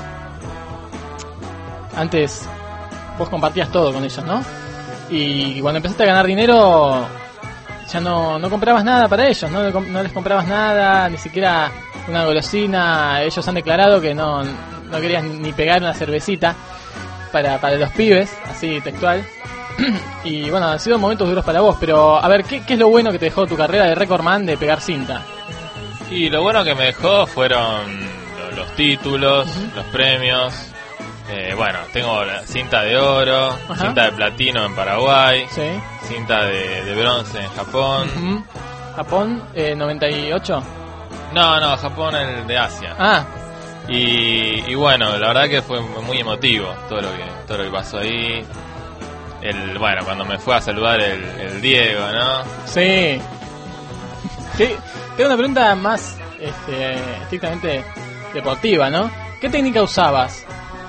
antes vos compartías todo con ellos, ¿no? Y cuando empezaste a ganar dinero ya no, no comprabas nada para ellos, ¿no? No les comprabas nada, ni siquiera una golosina. Ellos han declarado que no, no querían ni pegar una cervecita para, para los pibes, así textual. Y bueno, han sido momentos duros para vos, pero a ver, ¿qué, qué es lo bueno que te dejó tu carrera de recordman de pegar cinta? Y lo bueno que me dejó fueron lo- los títulos, los premios. Eh, bueno, tengo la cinta de oro, Ajá. cinta de platino en Paraguay, Sí. cinta de, de bronce en Japón. Ujú. Japón, eh, noventa y ocho. No, no, Japón el de Asia. Ah, Y, y bueno, la verdad que fue muy emotivo todo lo que todo lo que pasó ahí. El, bueno, cuando me fue a saludar el, el Diego, ¿no? sí. Sí, tengo una pregunta más este, estrictamente deportiva, ¿no? ¿Qué técnica usabas?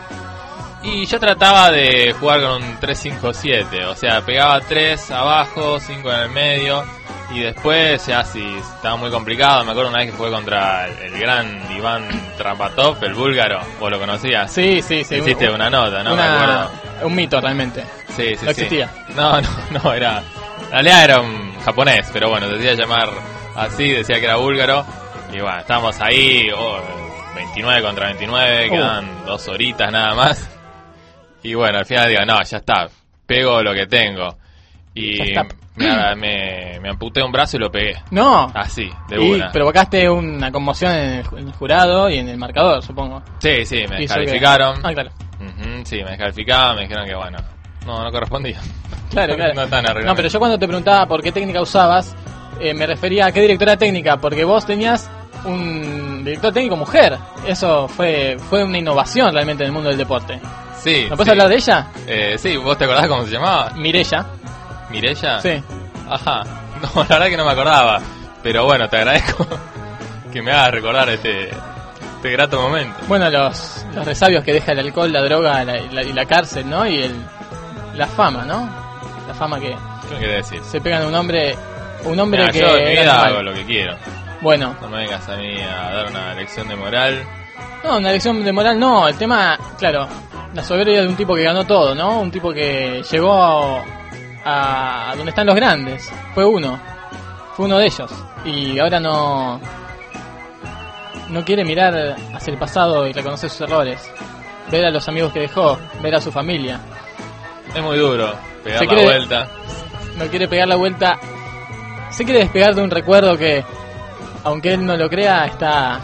Y yo trataba de jugar con un tres cinco siete, o sea, pegaba tres abajo, cinco en el medio, y después ya si estaba muy complicado. Me acuerdo una vez que jugué contra el, el gran Iván Trapatov, el búlgaro, vos lo conocías. Sí, sí, sí. Hiciste un- una nota, ¿no? una- Me acuerdo. Un mito realmente. Sí, sí, No sí. existía. No, no, no, era... En realidad era un japonés, pero bueno, se decía llamar así, decía que era búlgaro. Y bueno, estábamos ahí, oh, veintinueve contra veintinueve, Oh. quedan dos horitas nada más. Y bueno, al final digo, no, ya está, pego lo que tengo. Y Ya está. me, me, me amputé un brazo y lo pegué. No. Así, de Y una. provocaste una conmoción en el, en el jurado y en el marcador, supongo. Sí, sí, me Hizo que- descalificaron. Ah, claro. Ujú, sí, me descalificaron, me dijeron que bueno, no, no correspondía. Claro, claro. No tan No, pero yo cuando te preguntaba por qué técnica usabas, eh, me refería a qué directora técnica, porque vos tenías un director técnico mujer. Eso fue fue una innovación realmente en el mundo del deporte. Sí. ¿Me puedes sí. hablar de ella? Eh, sí, ¿vos te acordás cómo se llamaba? Mirella. ¿Mirella? Sí. Ajá. No, la verdad que no me acordaba. Pero bueno, te agradezco que me hagas recordar este este grato momento. Bueno, los, los resabios que deja el alcohol, la droga la, la, y la cárcel, ¿no? Y el, la fama, ¿no? La fama que ¿Qué quiere decir? se pegan a un hombre, un hombre Mira, que yo en mi era vida animal. hago lo que quiero. Bueno, No me vengas a mí a dar una lección de moral. no, una lección de moral no, el tema, claro, la soberbia de un tipo que ganó todo, ¿no? Un tipo que llegó a, a donde están los grandes, fue uno, fue uno de ellos, y ahora no no quiere mirar hacia el pasado y reconocer sus errores, ver a los amigos que dejó, ver a su familia. Es muy duro pegar Se la quiere- vuelta. No quiere pegar la vuelta, se quiere despegar de un recuerdo que, aunque él no lo crea, está...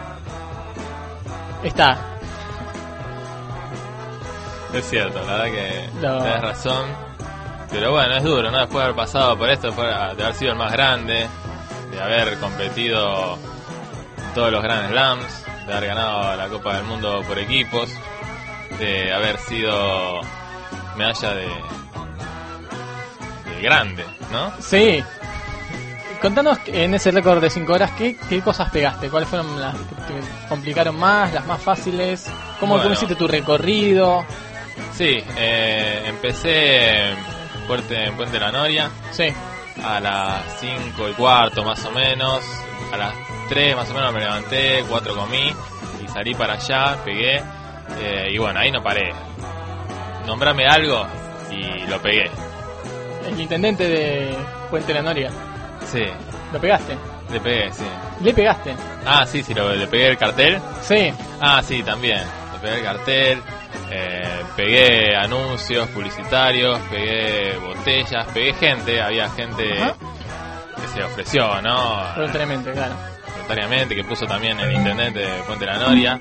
Está. Es cierto, la verdad que No. tenés razón. Pero bueno, es duro, ¿no? Después de haber pasado por esto, después de haber sido el más grande, de haber competido en todos los Grand Slams, de haber ganado la Copa del Mundo por equipos, de haber sido medalla de, de grande, ¿no? Sí. Contanos en ese récord de cinco horas, ¿qué, qué cosas pegaste? ¿Cuáles fueron las que te complicaron más, las más fáciles? ¿Cómo, Bueno. cómo hiciste tu recorrido? Sí, eh, empecé fuerte en Puente de la Noria. Sí. A las cinco y cuarto más o menos. A las tres más o menos me levanté, cuatro comí y salí para allá, pegué. Eh, y bueno, ahí no paré. Nombrame algo y lo pegué. El intendente de Puente de la Noria. Sí, ¿Lo pegaste? le pegué, sí. ¿Le pegaste? Ah, sí, sí, lo, le pegué el cartel. Sí. Ah, sí, también. Le pegué el cartel. Eh, pegué anuncios publicitarios, pegué botellas, pegué gente. Había gente Ajá. que se ofreció, ¿no? Voluntariamente, claro. Voluntariamente, que puso también el intendente de Puente de la Noria.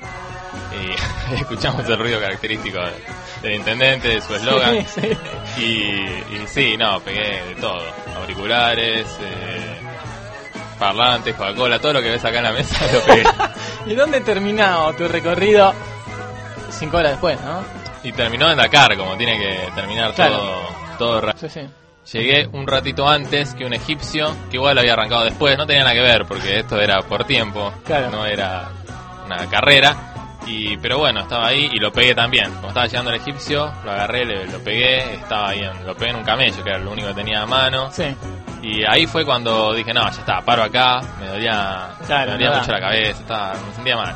Y escuchamos el ruido característico de- del intendente, de su eslogan. Sí, sí. Y, y sí, no, pegué de todo. Auriculares, eh, parlantes, Coca-Cola, todo lo que ves acá en la mesa lo pegué. ¿Y dónde terminó tu recorrido? Cinco horas después, ¿no? Y terminó en Dakar, como tiene que terminar Claro. todo, todo ra- Sí, sí. Llegué un ratito antes que un egipcio, que igual había arrancado después, no tenía nada que ver, porque esto era por tiempo, Claro. no era una carrera. Y, pero bueno, estaba ahí y lo pegué también. Como estaba llegando el egipcio, lo agarré, le- lo pegué, estaba ahí, en- lo pegué en un camello, que era lo único que tenía a mano. Sí. Y ahí fue cuando dije, no, ya está, paro acá, me dolía, Claro, me dolía no da. mucho la cabeza, estaba, me sentía mal.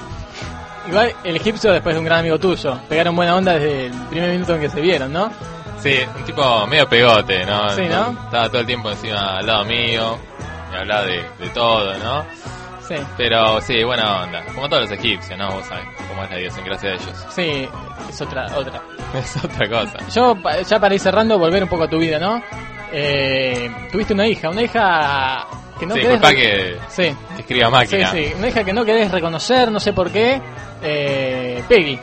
Igual el egipcio después de un gran amigo tuyo. Pegaron buena onda desde el primer minuto en que se vieron, ¿no? Sí, un tipo medio pegote, ¿no? Sí, ¿no? Estaba todo el tiempo encima al lado mío, me hablaba de, de todo, ¿no? Sí. Pero sí, buena onda, como todos los egipcios, ¿no? Vos sabés cómo es la idiosincrasia de ellos. Sí, es otra, otra. Es otra cosa. Yo, pa- ya para ir cerrando, volver un poco a tu vida, ¿no? Eh, tuviste una hija, una hija que no sí, querés... disculpa que, Sí. que escriba Sí, máquina. sí, una hija que no querés reconocer, no sé por qué. Eh, Peggy.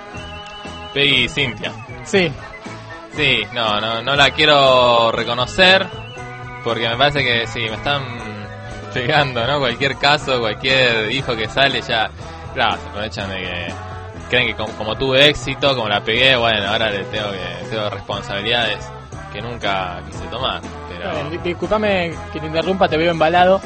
Peggy Cintia. Sí. Sí, no, no, no la quiero reconocer porque me parece que sí, me están pegando, ¿no? Cualquier caso, cualquier hijo que sale ya, claro, se aprovechan de que creen que como, como tuve éxito, como la pegué, bueno, ahora le tengo que tengo responsabilidades que nunca quise tomar, pero Eh, di- disculpame que te interrumpa, te veo embalado.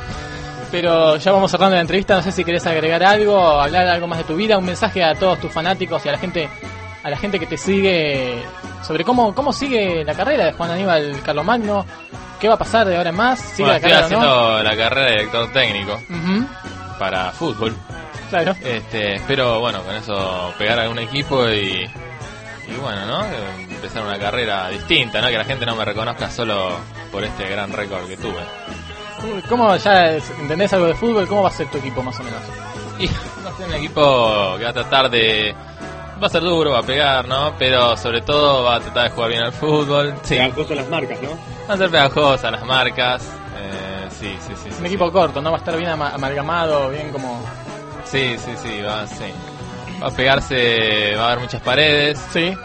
Pero ya vamos cerrando la entrevista, no sé si querés agregar algo, hablar algo más de tu vida, un mensaje a todos tus fanáticos y a la gente a la gente que te sigue sobre cómo cómo sigue la carrera de Juan Aníbal Carlomagno, qué va a pasar de ahora en más, sigue bueno, la estoy carrera, haciendo ¿no? la carrera de director técnico Ujú, para fútbol. claro. Este, espero, bueno, con eso pegar a algún equipo y, y bueno, ¿no? Que empezar una carrera distinta, ¿no? Que la gente no me reconozca solo por este gran récord que tuve. ¿Cómo ya entendés algo de fútbol? ¿Cómo va a ser tu equipo más o menos? Y va a ser un equipo que va a tratar de... Va a ser duro, va a pegar, ¿no? Pero sobre todo va a tratar de jugar bien al fútbol. Sí. Pegajoso las marcas, ¿no? Va a ser pegajosas las marcas. Eh, sí, sí, sí. Un sí, equipo sí. corto, ¿no? Va a estar bien ama- amalgamado, bien como... Sí, sí, sí, va, sí. Va a pegarse, va a haber muchas paredes. Sí.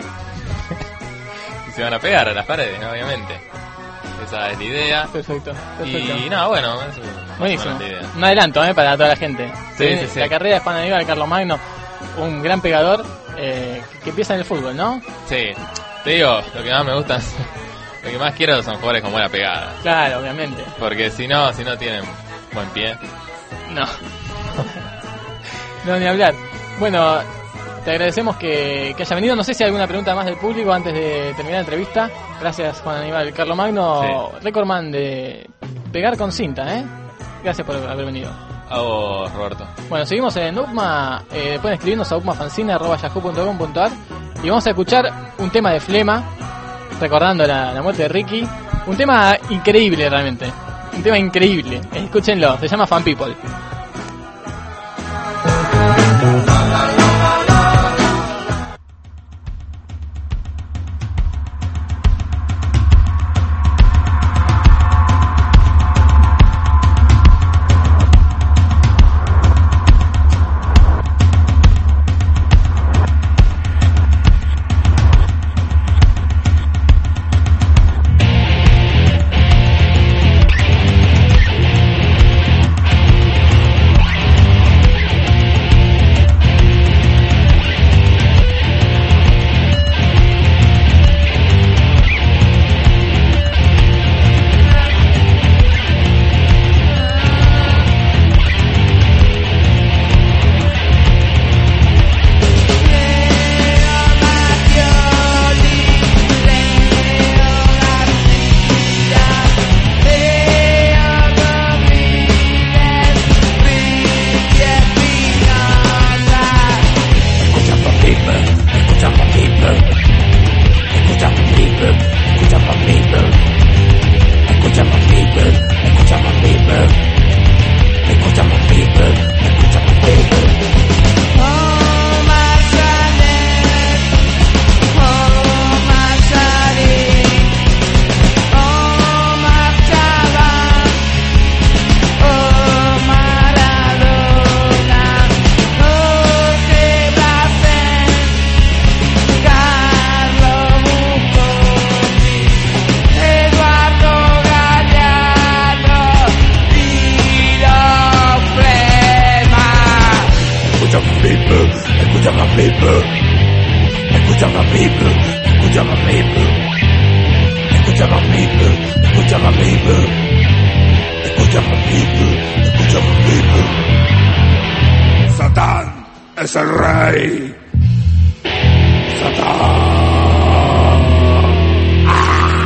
Y se van a pegar a las paredes, ¿no? Obviamente. Esa es la idea. Perfecto, perfecto. Y no, bueno, eso es más o Buenísimo. menos la idea. Un adelanto, ¿eh? Para toda la gente. Sí, Eh, sí, sí. La carrera de Juan Aníbal Carlomagno, un gran pegador eh, que empieza en el fútbol, ¿no? Sí, te digo, lo que más me gusta, lo que más quiero son jugadores con buena pegada. Claro, obviamente. Porque si no, si no tienen buen pie. No. No, ni hablar. Bueno, te agradecemos que, que haya venido. No sé si hay alguna pregunta más del público antes de terminar la entrevista. Gracias, Juan Aníbal. Carlomagno, sí. Recordman de pegar con cinta, ¿eh? Gracias por haber venido. A vos, Roberto. Bueno, seguimos en UPMA. Eh, pueden escribirnos a upmafanzine arroba yahoo punto com punto ar y vamos a escuchar un tema de Flema, recordando la, la muerte de Ricky. Un tema increíble realmente. Un tema increíble. Escúchenlo, se llama Fan People. Es el rey. Satán. ¡Ah!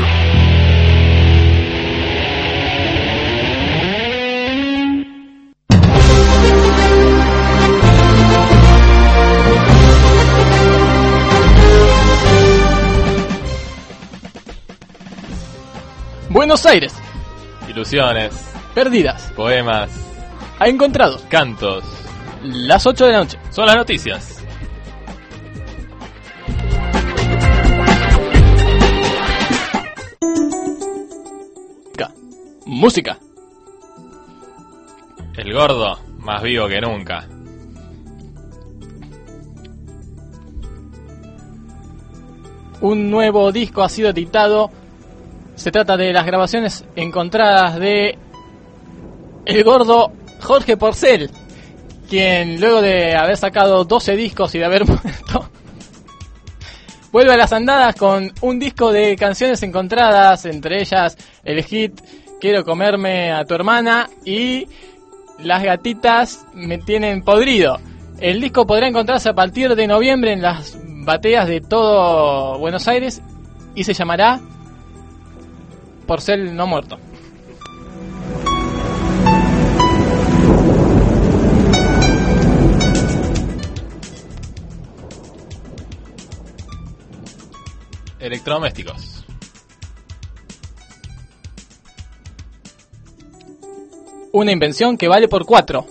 Buenos Aires. Ilusiones. Perdidas. Poemas. Ha encontrado. Cantos. Las ocho de la noche. Son las noticias. Música. El gordo, más vivo que nunca. Un nuevo disco ha sido editado. Se trata de las grabaciones encontradas de el gordo Jorge Porcel, quien luego de haber sacado doce discos y de haber muerto, vuelve a las andadas con un disco de canciones encontradas, entre ellas el hit Quiero comerme a tu hermana y Las gatitas me tienen podrido. El disco podrá encontrarse a partir de noviembre en las bateas de todo Buenos Aires y se llamará Porcel no muerto. Electrodomésticos. Una invención que vale por cuatro.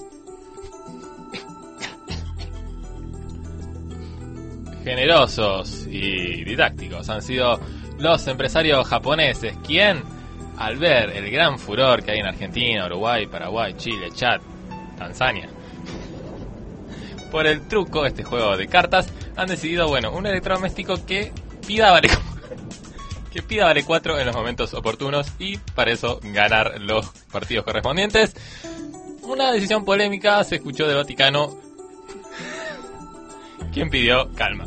Generosos y didácticos han sido los empresarios japoneses quien, al ver el gran furor que hay en Argentina, Uruguay, Paraguay, Chile, Chad, Tanzania, por el truco, este juego de cartas, han decidido, bueno, un electrodoméstico que pida vale que pida vale cuatro en los momentos oportunos y para eso ganar los partidos correspondientes. Una decisión polémica se escuchó del Vaticano, quien pidió calma.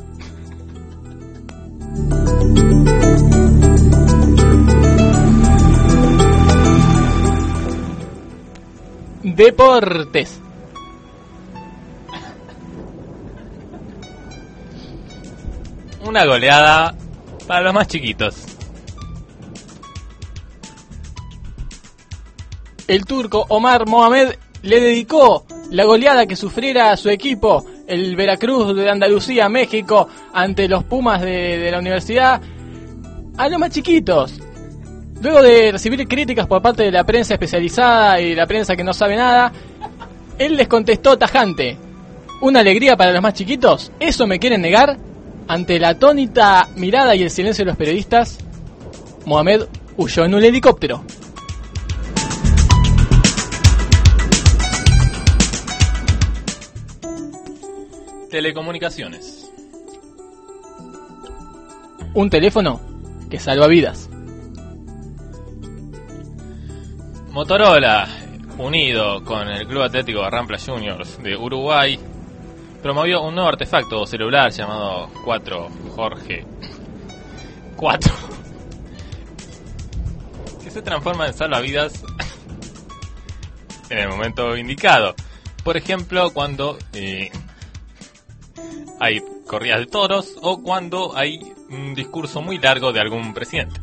Deportes. una goleada para los más chiquitos. El turco Omar Mohamed le dedicó la goleada que sufriera a su equipo, el Veracruz de Andalucía, México, ante los Pumas de, de la universidad, a los más chiquitos. Luego de recibir críticas por parte de la prensa especializada y la prensa que no sabe nada, él les contestó tajante: ¿una alegría para los más chiquitos? ¿Eso me quieren negar? Ante la atónita mirada y el silencio de los periodistas, Mohamed huyó en un helicóptero. Telecomunicaciones. Un teléfono que salva vidas. Motorola, unido con el Club Atlético Rampla Juniors de Uruguay, promovió un nuevo artefacto celular llamado cuatro Jorge cuatro, que se transforma en salvavidas en el momento indicado. Por ejemplo, cuando eh, hay corridas de toros o cuando hay un discurso muy largo de algún presidente.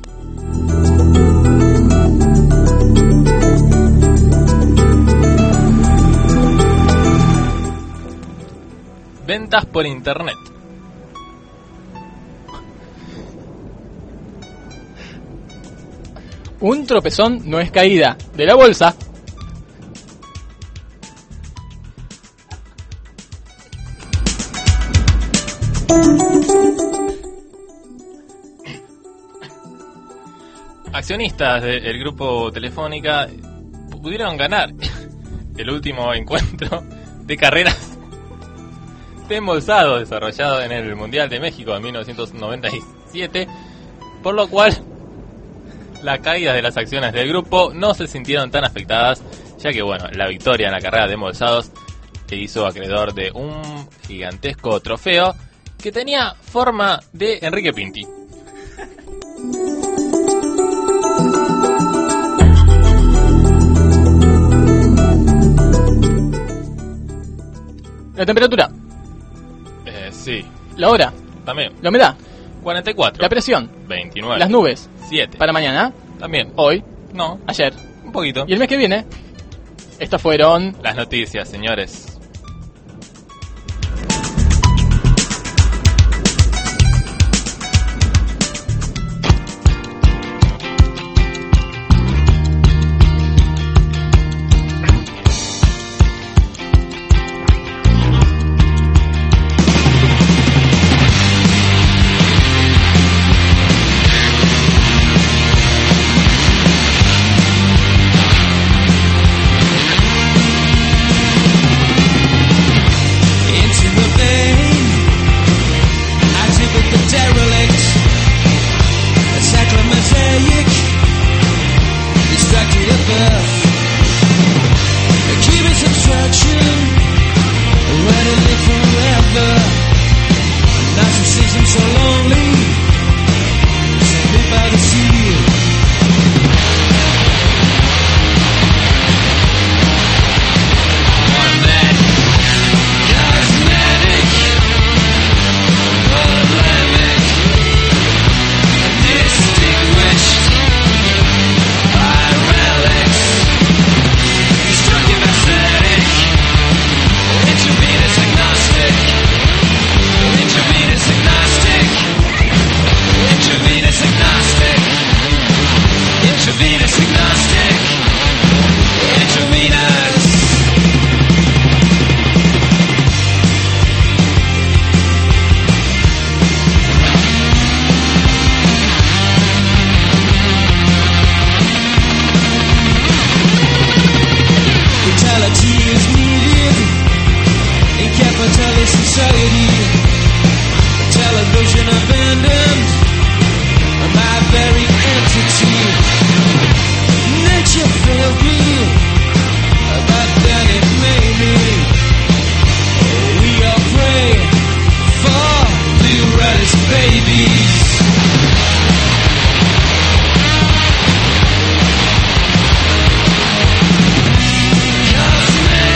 Ventas por internet. Un tropezón no es caída. De la bolsa. Accionistas del grupo Telefónica pudieron ganar el último encuentro de carreras de embolsado desarrollado en el Mundial de México en mil novecientos noventa y siete, por lo cual las caídas de las acciones del grupo no se sintieron tan afectadas, ya que bueno, la victoria en la carrera de embolsados se hizo acreedor de un gigantesco trofeo que tenía forma de Enrique Pinti. La temperatura. Eh, sí. La hora. También. La humedad. cuarenta y cuatro. La presión. veintinueve. Las nubes. siete. Para mañana. También. Hoy. No. Ayer. Un poquito. Y el mes que viene. Estas fueron las noticias, señores.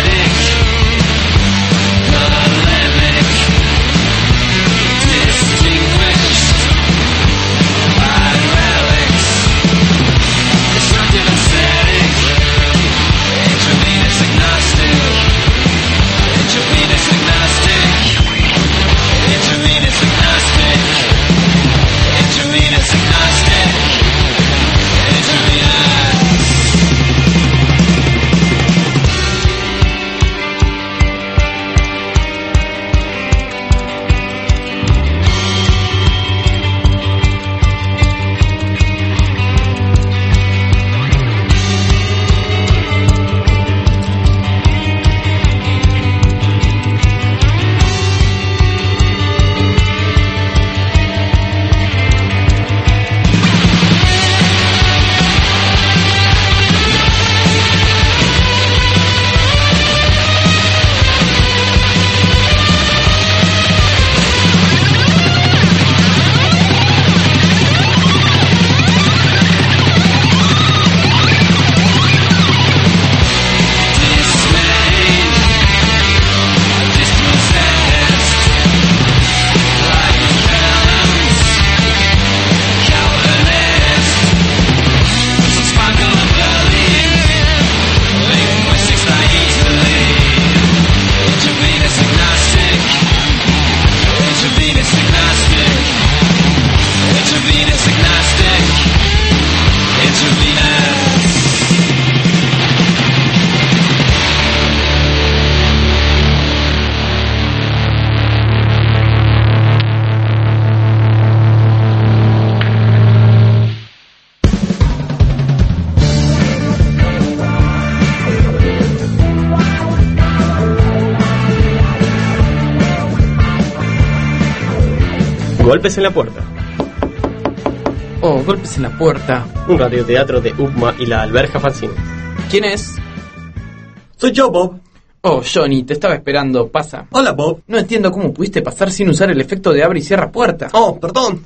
Cosmetic, cosmetic, distinguished Golpes en la puerta. Oh, golpes en la puerta. Un radioteatro de U P M A y la Alberja Fanzine. ¿Quién es? Soy yo, Bob. Oh, Johnny, te estaba esperando. Pasa. Hola, Bob. No entiendo cómo pudiste pasar sin usar el efecto de abre y cierra puerta. Oh, perdón.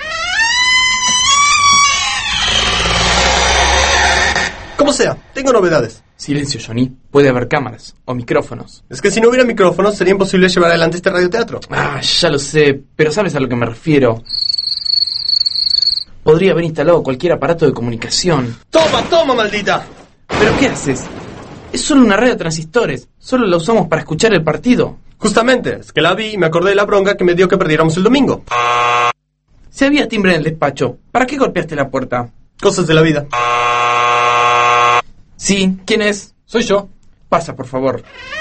Como sea, tengo novedades. Silencio, Johnny. Puede haber cámaras o micrófonos. Es que si no hubiera micrófonos sería imposible llevar adelante este radioteatro. Ah, ya lo sé, pero ¿sabes a lo que me refiero? Podría haber instalado cualquier aparato de comunicación. ¡Toma, toma, maldita! ¿Pero qué haces? Es solo una red de transistores. Solo la usamos para escuchar el partido. Justamente, es que la vi y me acordé de la bronca que me dio que perdiéramos el domingo. Si había timbre en el despacho, ¿para qué golpeaste la puerta? Cosas de la vida. Sí, ¿quién es? Soy yo. Pasa, por favor.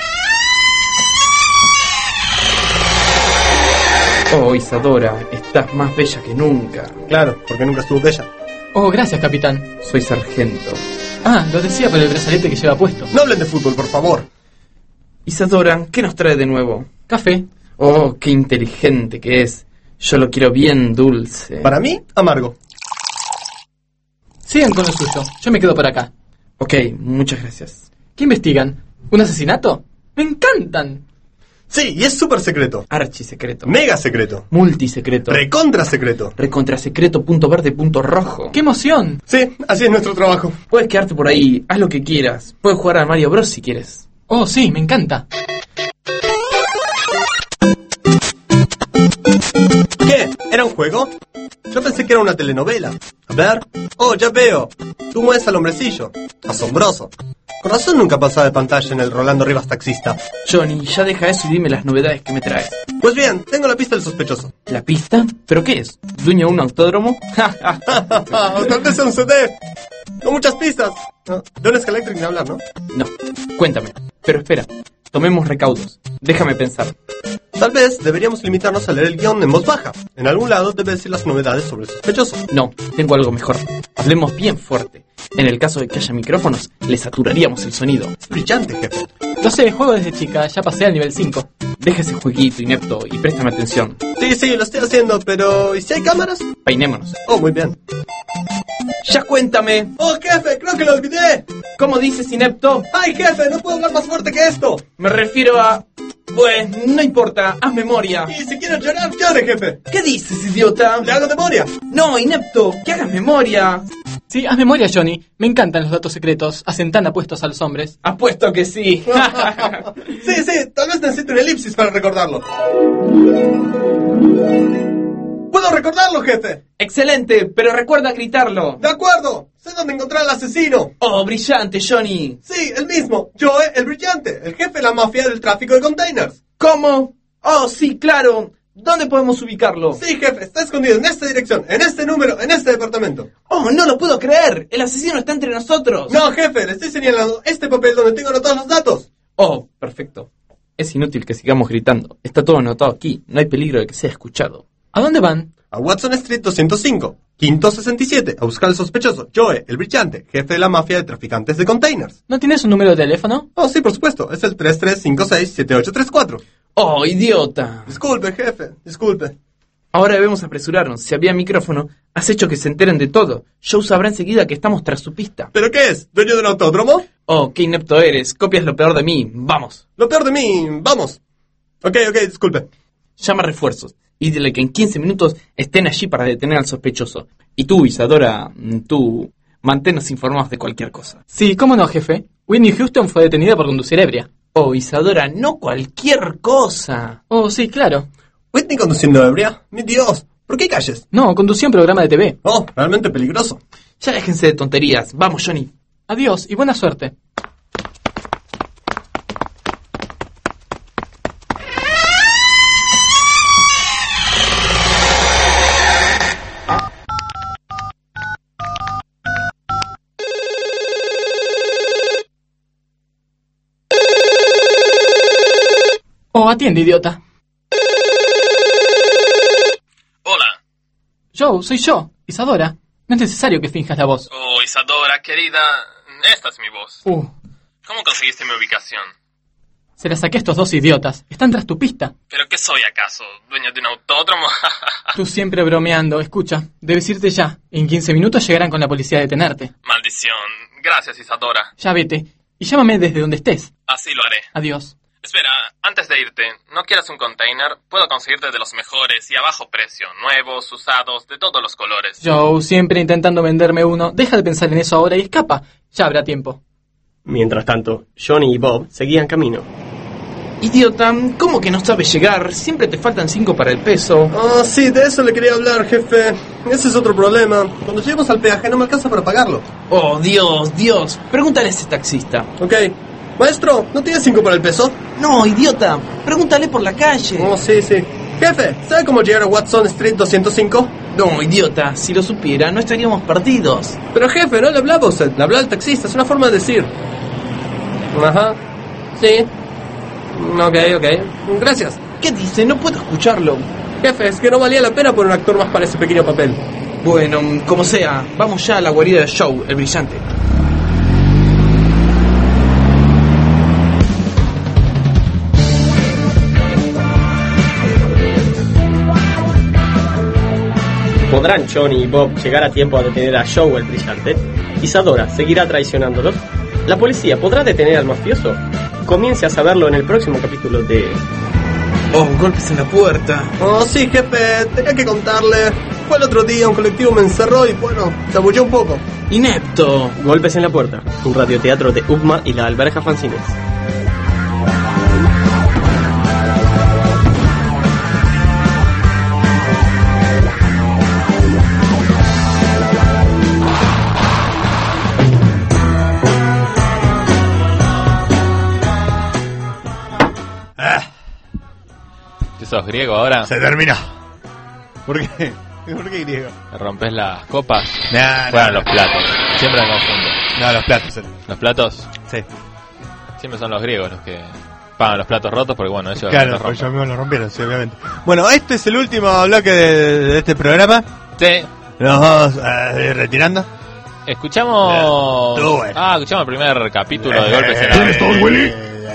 Oh, Isadora, estás más bella que nunca. Claro, porque nunca estuvo bella. Oh, gracias, capitán. Soy sargento. Ah, lo decía por el brazalete que lleva puesto. No hablen de fútbol, por favor. Isadora, ¿qué nos trae de nuevo? Café. Oh, qué inteligente que es. Yo lo quiero bien dulce. Para mí, amargo. Sigan con lo suyo. Yo me quedo por acá. Ok, muchas gracias. ¿Qué investigan? ¿Un asesinato? ¡Me encantan! Sí, y es súper secreto. Archisecreto. Mega secreto. Multisecreto. Recontra secreto. Recontrasecreto, punto verde, punto rojo. ¡Qué emoción! Sí, así es nuestro trabajo. Puedes quedarte por ahí, haz lo que quieras. Puedes jugar a Mario Bros si quieres. Oh, sí, me encanta. ¿Qué? ¿Era un juego? Yo pensé que era una telenovela. A ver. Oh, ya veo. Tú mueves al hombrecillo. Asombroso. Con razón nunca pasaba de pantalla en el Rolando Rivas Taxista. Johnny, ya deja eso y dime las novedades que me traes. Pues bien, tengo la pista del sospechoso. ¿La pista? ¿Pero qué es? ¿Dueño de un autódromo? O tal vez sea un C D. Con muchas pistas. No, de un Electric ni hablar, ¿no? No. Cuéntame. Pero espera. Tomemos recaudos. Déjame pensar. Tal vez deberíamos limitarnos a leer el guión en voz baja. En algún lado debe decir las novedades sobre el sospechoso. No, tengo algo mejor. Hablemos bien fuerte. En el caso de que haya micrófonos, le saturaríamos el sonido. Es brillante, jefe. Lo sé, juego desde chica, ya pasé al nivel cinco. Deja ese jueguito, inepto, y préstame atención. Sí, sí, lo estoy haciendo, pero... ¿y si hay cámaras? Peinémonos. Oh, muy bien. ¡Ya cuéntame! ¡Oh, jefe! ¡Creo que lo olvidé! ¿Cómo dices, inepto? ¡Ay, jefe! ¡No puedo hablar más fuerte que esto! Me refiero a... Pues, no importa, haz memoria. Y si quieres llorar, llore, jefe. ¿Qué dices, idiota? ¡Le hago memoria! No, inepto, que hagas memoria. Sí, haz memoria, Johnny. Me encantan los datos secretos. Hacen tan apuestos a los hombres. Apuesto que sí. Sí, sí, tal vez necesite una elipsis para recordarlo. ¡Puedo recordarlo, jefe! Excelente, pero recuerda gritarlo. ¡De acuerdo! ¡Sé dónde encontrar al asesino! ¡Oh, brillante, Johnny! Sí, el mismo. Joe, el brillante. El jefe de la mafia del tráfico de containers. ¿Cómo? Oh, sí, claro. ¿Dónde podemos ubicarlo? Sí, jefe, está escondido en esta dirección, en este número, en este departamento. ¡Oh, no lo puedo creer! ¡El asesino está entre nosotros! No, jefe, le estoy señalando este papel donde tengo anotados los datos. Oh, perfecto. Es inútil que sigamos gritando. Está todo anotado aquí. No hay peligro de que sea escuchado. ¿A dónde van? A Watson Street doscientos cinco, Quinto sesenta y siete, a buscar al sospechoso, Joe, el brillante, jefe de la mafia de traficantes de containers. ¿No tienes un número de teléfono? Oh, sí, por supuesto. Es el tres tres cinco seis siete ocho tres cuatro. ¡Oh, idiota! Disculpe, jefe, disculpe. Ahora debemos apresurarnos. Si había micrófono, has hecho que se enteren de todo. Joe sabrá enseguida que estamos tras su pista. ¿Pero qué es? ¿Dueño de un autódromo? Oh, qué inepto eres. Copias lo peor de mí. Vamos. Lo peor de mí, vamos. Ok, ok, disculpe. Llama refuerzos y dile que en quince minutos estén allí para detener al sospechoso. Y tú, Isadora, tú, manténnos informados de cualquier cosa. Sí, cómo no, jefe. Whitney Houston fue detenida por conducir ebria. Oh, Isadora, no cualquier cosa. Oh, sí, claro. ¿Whitney conduciendo ebria? ¡Mi Dios! ¿Por qué calles? No, conducía un programa de T V. Oh, realmente peligroso. Ya déjense de tonterías. Vamos, Johnny. Adiós y buena suerte. Oh, atiende, idiota. Hola. Joe, soy yo, Isadora. No es necesario que finjas la voz. Oh, Isadora, querida, esta es mi voz. Uh. ¿Cómo conseguiste mi ubicación? Se la saqué a estos dos idiotas. Están tras tu pista. ¿Pero qué soy acaso? ¿Dueño de un autódromo? Tú siempre bromeando. Escucha, debes irte ya. En quince minutos llegarán con la policía a detenerte. Maldición. Gracias, Isadora. Ya vete. Y llámame desde donde estés. Así lo haré. Adiós. Espera, antes de irte, ¿no quieres un container? Puedo conseguirte de los mejores y a bajo precio. Nuevos, usados, de todos los colores. Joe, siempre intentando venderme uno. Deja de pensar en eso ahora y escapa. Ya habrá tiempo. Mientras tanto, Johnny y Bob seguían camino. Idiota, ¿cómo que no sabes llegar? Siempre te faltan cinco para el peso. Ah, oh, sí, de eso le quería hablar, jefe. Ese es otro problema. Cuando lleguemos al peaje no me alcanza para pagarlo. Oh, Dios, Dios. Pregúntale a ese taxista. Ok. Maestro, ¿no tienes cinco para el peso? No, idiota. Pregúntale por la calle. Oh, sí, sí. Jefe, ¿sabe cómo llegar a Watson Street doscientos cinco? No, idiota. Si lo supiera, no estaríamos perdidos. Pero jefe, no le hablaba a usted. Le hablaba al taxista. Es una forma de decir. Ajá. Sí. Ok, ok. Gracias. ¿Qué dice? No puedo escucharlo. Jefe, es que no valía la pena poner un actor más para ese pequeño papel. Bueno, como sea, vamos ya a la guarida de Joe, el brillante. ¿Podrán Johnny y Bob llegar a tiempo a detener a Joe el brillante? ¿Isadora seguirá traicionándolos? ¿La policía podrá detener al mafioso? Comience a saberlo en el próximo capítulo de... Oh, golpes en la puerta. Oh, sí, jefe, tenía que contarle. Fue el otro día, un colectivo me encerró y bueno, se abulló un poco. Inepto. Golpes en la puerta, un radioteatro de U P M A y la Alberja Fanzines. ¿Sos griego ahora? Se terminó. ¿Por qué? ¿Por qué griego? ¿Me rompes las copas? Nah, Fueron no, los platos. Siempre me confundo. No, los platos. ¿Los platos? Sí. Siempre son los griegos los que pagan los platos rotos porque bueno, ellos claro, los pues rompen. ellos mismos los rompieron, sí, obviamente. Bueno, este es el último bloque de, de este programa. Sí. Nos vamos a ir retirando. Escuchamos... Tú, bueno. Ah, escuchamos el primer capítulo de Golpes en la... ¿Dónde estás, Willy?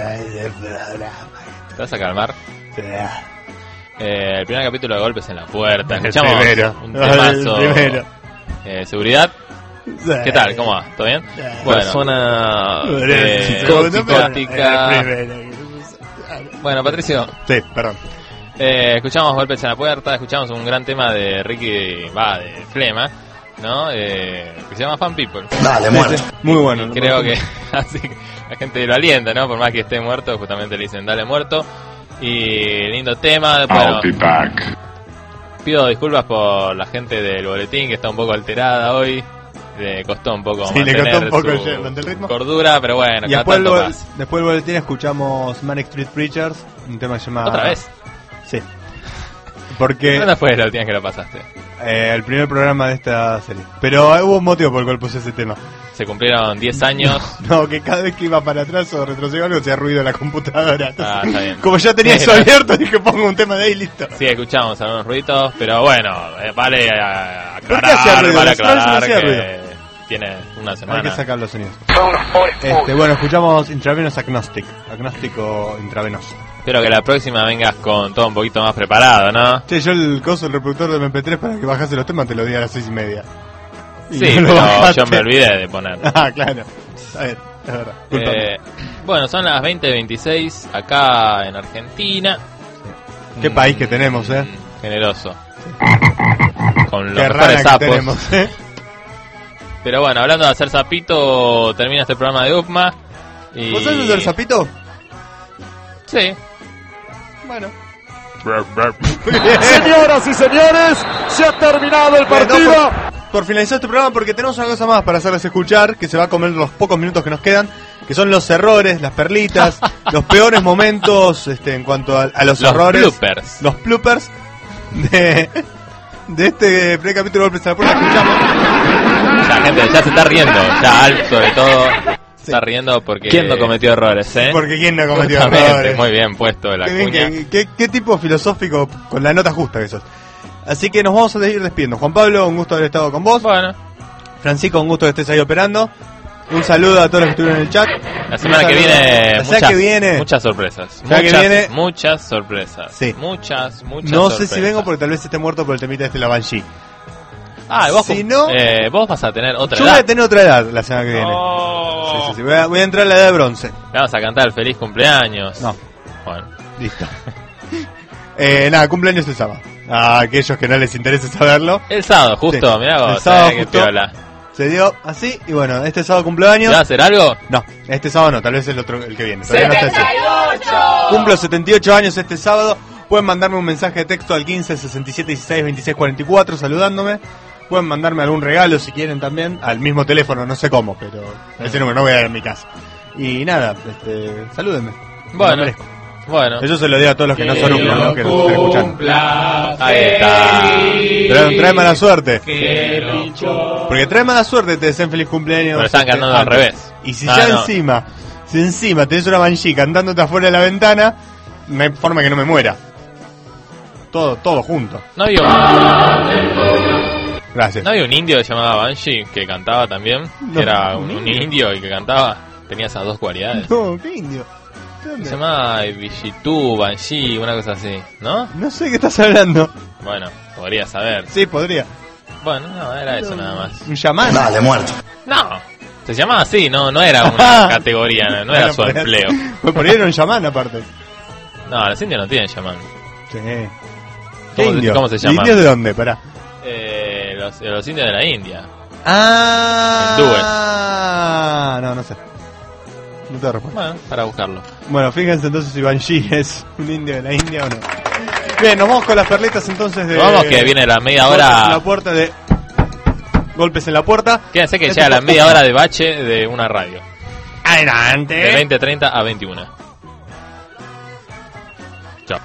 ¿Te vas a calmar? Sí. Eh, el primer capítulo de Golpes en la Puerta. El Escuchamos primero. un temazo. El primero. Eh, ¿Seguridad? Sí. ¿Qué tal? ¿Cómo va? ¿Todo bien? Sí. Bueno. Persona... Eh, psicótica. Bueno, Patricio. Sí, perdón. Eh, escuchamos Golpes en la Puerta, escuchamos un gran tema de Ricky, va, de Flema, ¿no? Eh, que se llama Fan People. Dale, muerte. Muy bueno. Y creo que así la gente lo alienta, ¿no? Por más que esté muerto, justamente le dicen dale muerto. Y lindo tema. Bueno, I'll be back. pido disculpas por la gente del boletín que está un poco alterada hoy. Le costó un poco Sí, mantener le costó un poco su el- mantener el ritmo. cordura, pero bueno, Y cada después, tanto el, pasa. después del boletín escuchamos Manic Street Preachers, un tema que se llama... ¿Otra vez? Sí. Porque ¿Cuándo fue la última vez que lo pasaste? eh, el primer programa de esta serie. Pero eh, hubo un motivo por el cual puse ese tema. Se cumplieron diez años. No, que cada vez que iba para atrás o retrocedió algo se ruido en la computadora. Ah, está bien. Como ya tenía eso Mira. abierto, dije pongo un tema de ahí y listo. Sí, escuchamos algunos ruiditos, pero bueno, eh, vale a- ¿Por qué hacía aclarar, ruido? vale La Scrolls no aclarar hacía que ruido. tiene una Hay que semana. sacar los sonidos. Este, bueno, escuchamos Intravenous Agnostic. Agnóstico intravenoso. Espero que la próxima vengas con todo un poquito más preparado, ¿no? Che, yo el coso, el reproductor de M P tres para que bajase los temas te lo di a las seis y media. Y Sí, no lo pero bajaste. yo me olvidé de poner. Ah, claro. Está bien, es verdad. Culpa Eh, bueno, son las veinte veintiséis acá en Argentina. Qué país que tenemos, eh. Generoso. Con los Qué mejores rana que sapos. tenemos, eh. Pero bueno, hablando de hacer sapito, termina este programa de U P M A. Y... ¿Vos sabés hacer sapito? Sí. Bueno. Señoras y señores, se ha terminado el Bueno, partido. por, por finalizar este programa, porque tenemos una cosa más para hacerles escuchar, que se va a comer los pocos minutos que nos quedan, que son los errores, las perlitas, los peores momentos este, en cuanto a, a los, Los errores. bloopers. Los bloopers de, de este primer capítulo de Golpes en la Puerta. Escuchamos. La gente ya se está riendo, ya Alf sobre todo se está riendo porque... ¿Quién no cometió errores, eh? Porque quién no cometió Justamente, errores. muy bien puesto la Qué, bien, cuña. qué- qué- qué tipo filosófico con la nota justa que sos. Así que nos vamos a ir despidiendo. Juan Pablo, un gusto haber estado con vos. Bueno. Francisco, un gusto que estés ahí operando. Un saludo a todos los que estuvieron en el chat. La semana que viene, La semana muchas, que viene- muchas sorpresas. La semana que Muchas, viene- muchas sorpresas. Sí. Muchas, muchas No sorpresas. sé si vengo porque tal vez esté muerto por el temita este de la Banshee. Ah, y vos, Si cum- no- eh, vos vas a tener otra Yo edad. voy a tener otra edad la semana que viene. Oh. Sí, sí, sí. Voy, a, voy a entrar a la edad de bronce. Le vamos a cantar el feliz cumpleaños. No. Bueno. Listo. eh, nada, cumpleaños el sábado. A aquellos que no les interese saberlo. El sábado, justo, Sí. mirá vos. El sábado eh, qué justo. piola. Se dio así y bueno, este sábado cumpleaños. ¿Te va a hacer algo? No, este sábado no, tal vez el otro, el que viene. Todavía no está así. Cumplo setenta y ocho años este sábado. Pueden mandarme un mensaje de texto al quince sesenta y siete dieciséis veintiséis cuarenta y cuatro saludándome. Pueden mandarme algún regalo si quieren también, al mismo teléfono, no sé cómo, pero ese número no voy a dar en mi casa. Y nada, este, salúdenme. Bueno, Me merezco. bueno. Eso se lo digo a todos los que no son números, ¿no? Que nos están escuchando. Ahí está. Pero trae mala suerte. Qué rico. Porque trae mala suerte, te desean feliz cumpleaños. Pero están este, cantando al antes. revés. Y si Ah, ya no. encima, si encima tenés una Banshee cantándote afuera de la ventana, no hay forma que no me muera. Todo, todo junto. ¿No había, un, Gracias. ¿No había un indio que se llamaba Banshee que cantaba también? No, que era ¿un un, un indio? indio y que cantaba. Tenía esas dos cualidades. No, qué indio. ¿De dónde? Se llamaba Vishitu, Banshee, una cosa así, ¿no? No sé qué estás hablando. Bueno, podría saber. Sí, podría. Bueno, no, era eso nada más. Un chamán. Dale, muerto. No, se llamaba así, no, no era una categoría, no, no era Bueno, su por- empleo. Pues por ahí era un chamán aparte. No, los indios no tienen chamán. Sí. ¿Cómo se- indio? cómo se llaman? ¿Indios de dónde? Pará. Eh, los, los indios de la India. Ah, no, no sé. No te respondo. Bueno, para buscarlo. Bueno, fíjense entonces si Banshee es un indio de la India o no. Bien, nos vamos con las perletas entonces de... Nos vamos que viene la media Golpes en hora. la puerta de... Golpes en la puerta. Quédense que Este llega la podcast- media hora de bache de una radio. Adelante. De veinte treinta a veintiuno. Chao.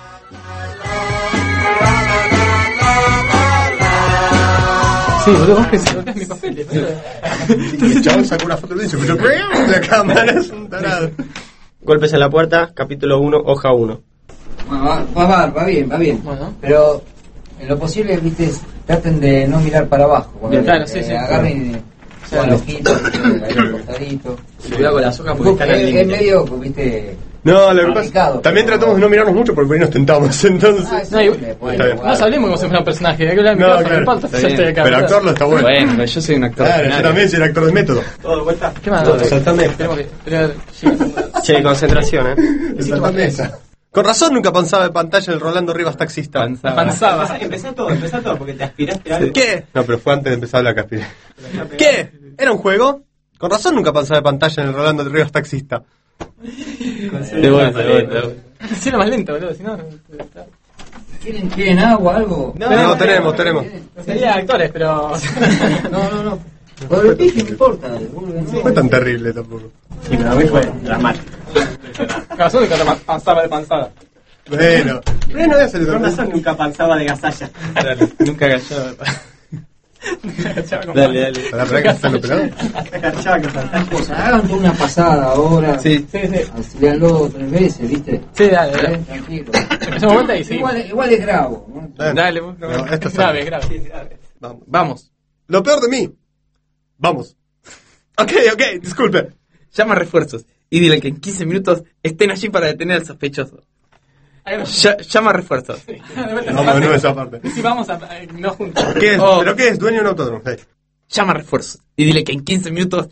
Sí, boludo, vos que se volvés mi papel. El chabón sacó una foto y dice, pero la cámara es un tarado. Golpes en la puerta, capítulo uno, hoja uno. Va, va, va, va bien, va bien. Pero en lo posible, viste, traten de no mirar para abajo. Cuando, Bien, claro, eh, sí, sí. Agarren y suban los ojitos, ahí al costadito. Cuidado con las hojas porque están al Es, es límite. medio, viste... No, lo que pasa complicado, también pero- tratamos de no mirarnos mucho porque por ahí nos tentamos, entonces. Ah, eso No, y- me puede Está bien. jugar. No hablemos como si fuera un personaje. De que hablar No, micrófono, claro. no importa. Está Yo bien. estoy acá. Pero actuarlo está bueno. Bueno, pero yo soy un actor. Claro, yo escenario. también soy el actor de método. Todo de vuelta. ¿Qué más? Todo, saltame. Tenemos que pelear. Sí. Che, concentración, eh. Saltame esa. Con razón nunca pasaba de pantalla el Rolando Rivas taxista. Panzaba. Panzaba. Empezá todo, empezá todo porque te aspiraste a algo. ¿Qué? No, pero fue antes de empezar la caspira. ¿Qué? ¿Era un juego? Con razón nunca pasaba de pantalla en el Rolando Rivas taxista. De vuelta, de vuelta. Sí, era más lento, boludo. Si no. ¿Quieren, ¿Quieren agua, algo? No, no, tenemos, tenemos. Sería actores, pero. No, no, no. Por el pique no importa. No fue tan terrible tampoco. Sí, pero a mí fue dramático. Corazón nunca te panzaba de panzada. Bueno, pero no voy a hacer Con otra razón nunca panzaba de gasalla. Dale, nunca callado. Dale, dale. Para, para que está lo pelado. Agachaba que faltaba. Cosa, hagan una pasada ahora. Sí. Sí, sí. Auxiliarlo tres veces, ¿viste? Sí, dale, Eh, dale. Tranquilo. Empezamos vuelta y seguimos. Igual, igual es gravo. ¿no? Bueno, Dale, vos. no, esto es Grave, grave. Vamos. Vamos. Lo peor de mí. Vamos. Ok, ok, disculpe. Llama a refuerzos y dile que en quince minutos estén allí para detener al sospechoso. Ya- llama a refuerzos. No, no esa parte. Si vamos a. eh, No juntos. ¿Qué es? Oh. ¿Pero qué es? Dueño de un autódromo. Hey. Llama a refuerzos y dile que en quince minutos.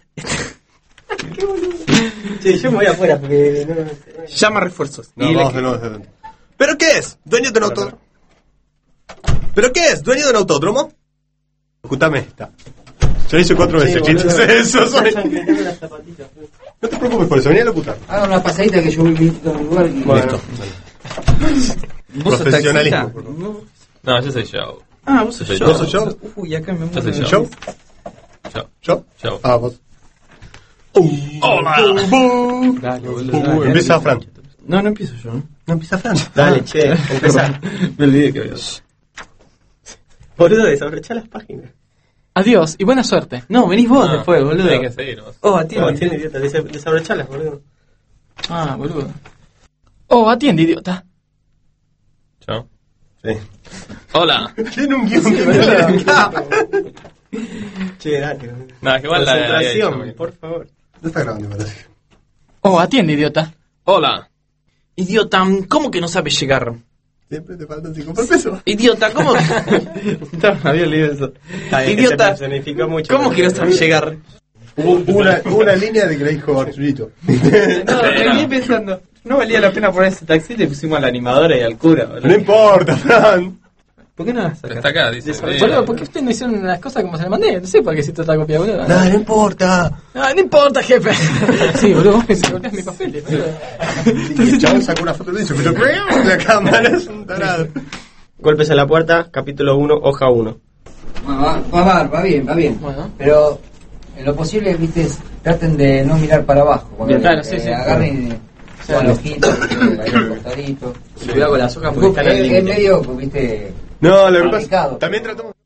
Sí, yo me voy afuera porque no. Llama a refuerzos y No, dile vamos que- de nuevo, de nuevo. ¿Pero qué es? ¿Dueño de un autódromo? ¿Pero qué es? ¿Dueño de un autódromo? Escúchame esta. Yo hice cuatro veces chistes de eso. Soy. No te preocupes por eso, venía a locutar. Hagan una pasadita que yo voy a un lugar y... Bueno. ¿Vos sos Profesionalismo, taxista? por favor. ¿Vos? No, yo soy yo. Ah, vos sos Yo soy yo. ¿Vos sos yo? Uy, acá me Yo muero. soy de yo. ¿Yo? Yo. ¿Yo? Yo. Ah, vos. Hola. Dale, boludo, Uh, dale. empieza Fran. No, no empiezo yo. ¿no? No empieza Fran. Dale, che, empezá. Me olvidé que había. Boludo, desabrechá las páginas. Adiós y buena suerte. No, venís vos No, después, boludo. Hay que seguirnos. Oh, No, atiende. tiene idiota, desa- desabrochalas, boludo. Ah, boludo. Oh, atiende, idiota. Yo. Sí. Hola. Tiene un guión que no le cabe. Che, dale. No, es que igual la- la había Concentración, hecho. por favor. No está grabando, me parece. Oh, atiende, idiota. Hola. Idiota, ¿cómo que no sabes llegar? Siempre te faltan cinco por peso. Idiota, ¿cómo? No, había leído eso. Idiota, mucho. ¿cómo que no sabes llegar? Hubo una, una línea de que le dijo Arturito. No, me quedé pensando, no valía la pena poner ese taxi, le pusimos a la animadora y al cura. boludo. No importa, Fran. ¿Por qué no la sacas? Está acá, dice. Boludo, ¿por qué ustedes no hicieron las cosas como se las mandé? No sé por qué hiciste otra copia, boludo. No, no importa. No, no importa, jefe. Sí, boludo, vos me golpeás mi papel, boludo. Y el chabón sacó una foto de eso, pero la cámara es un tarado. Golpes a la puerta, capítulo uno, hoja uno. Va, va, va, va bien, va bien. Bueno. Pero en lo posible, viste, traten de no mirar para abajo. Cuando Bien, claro, eh, sí, sí. agarren y suban los ojitos, ahí al costadito. Cuidado con las hojas porque están al Es, es límite. medio, viste, No, lo que complicado. pasa. También tratamos.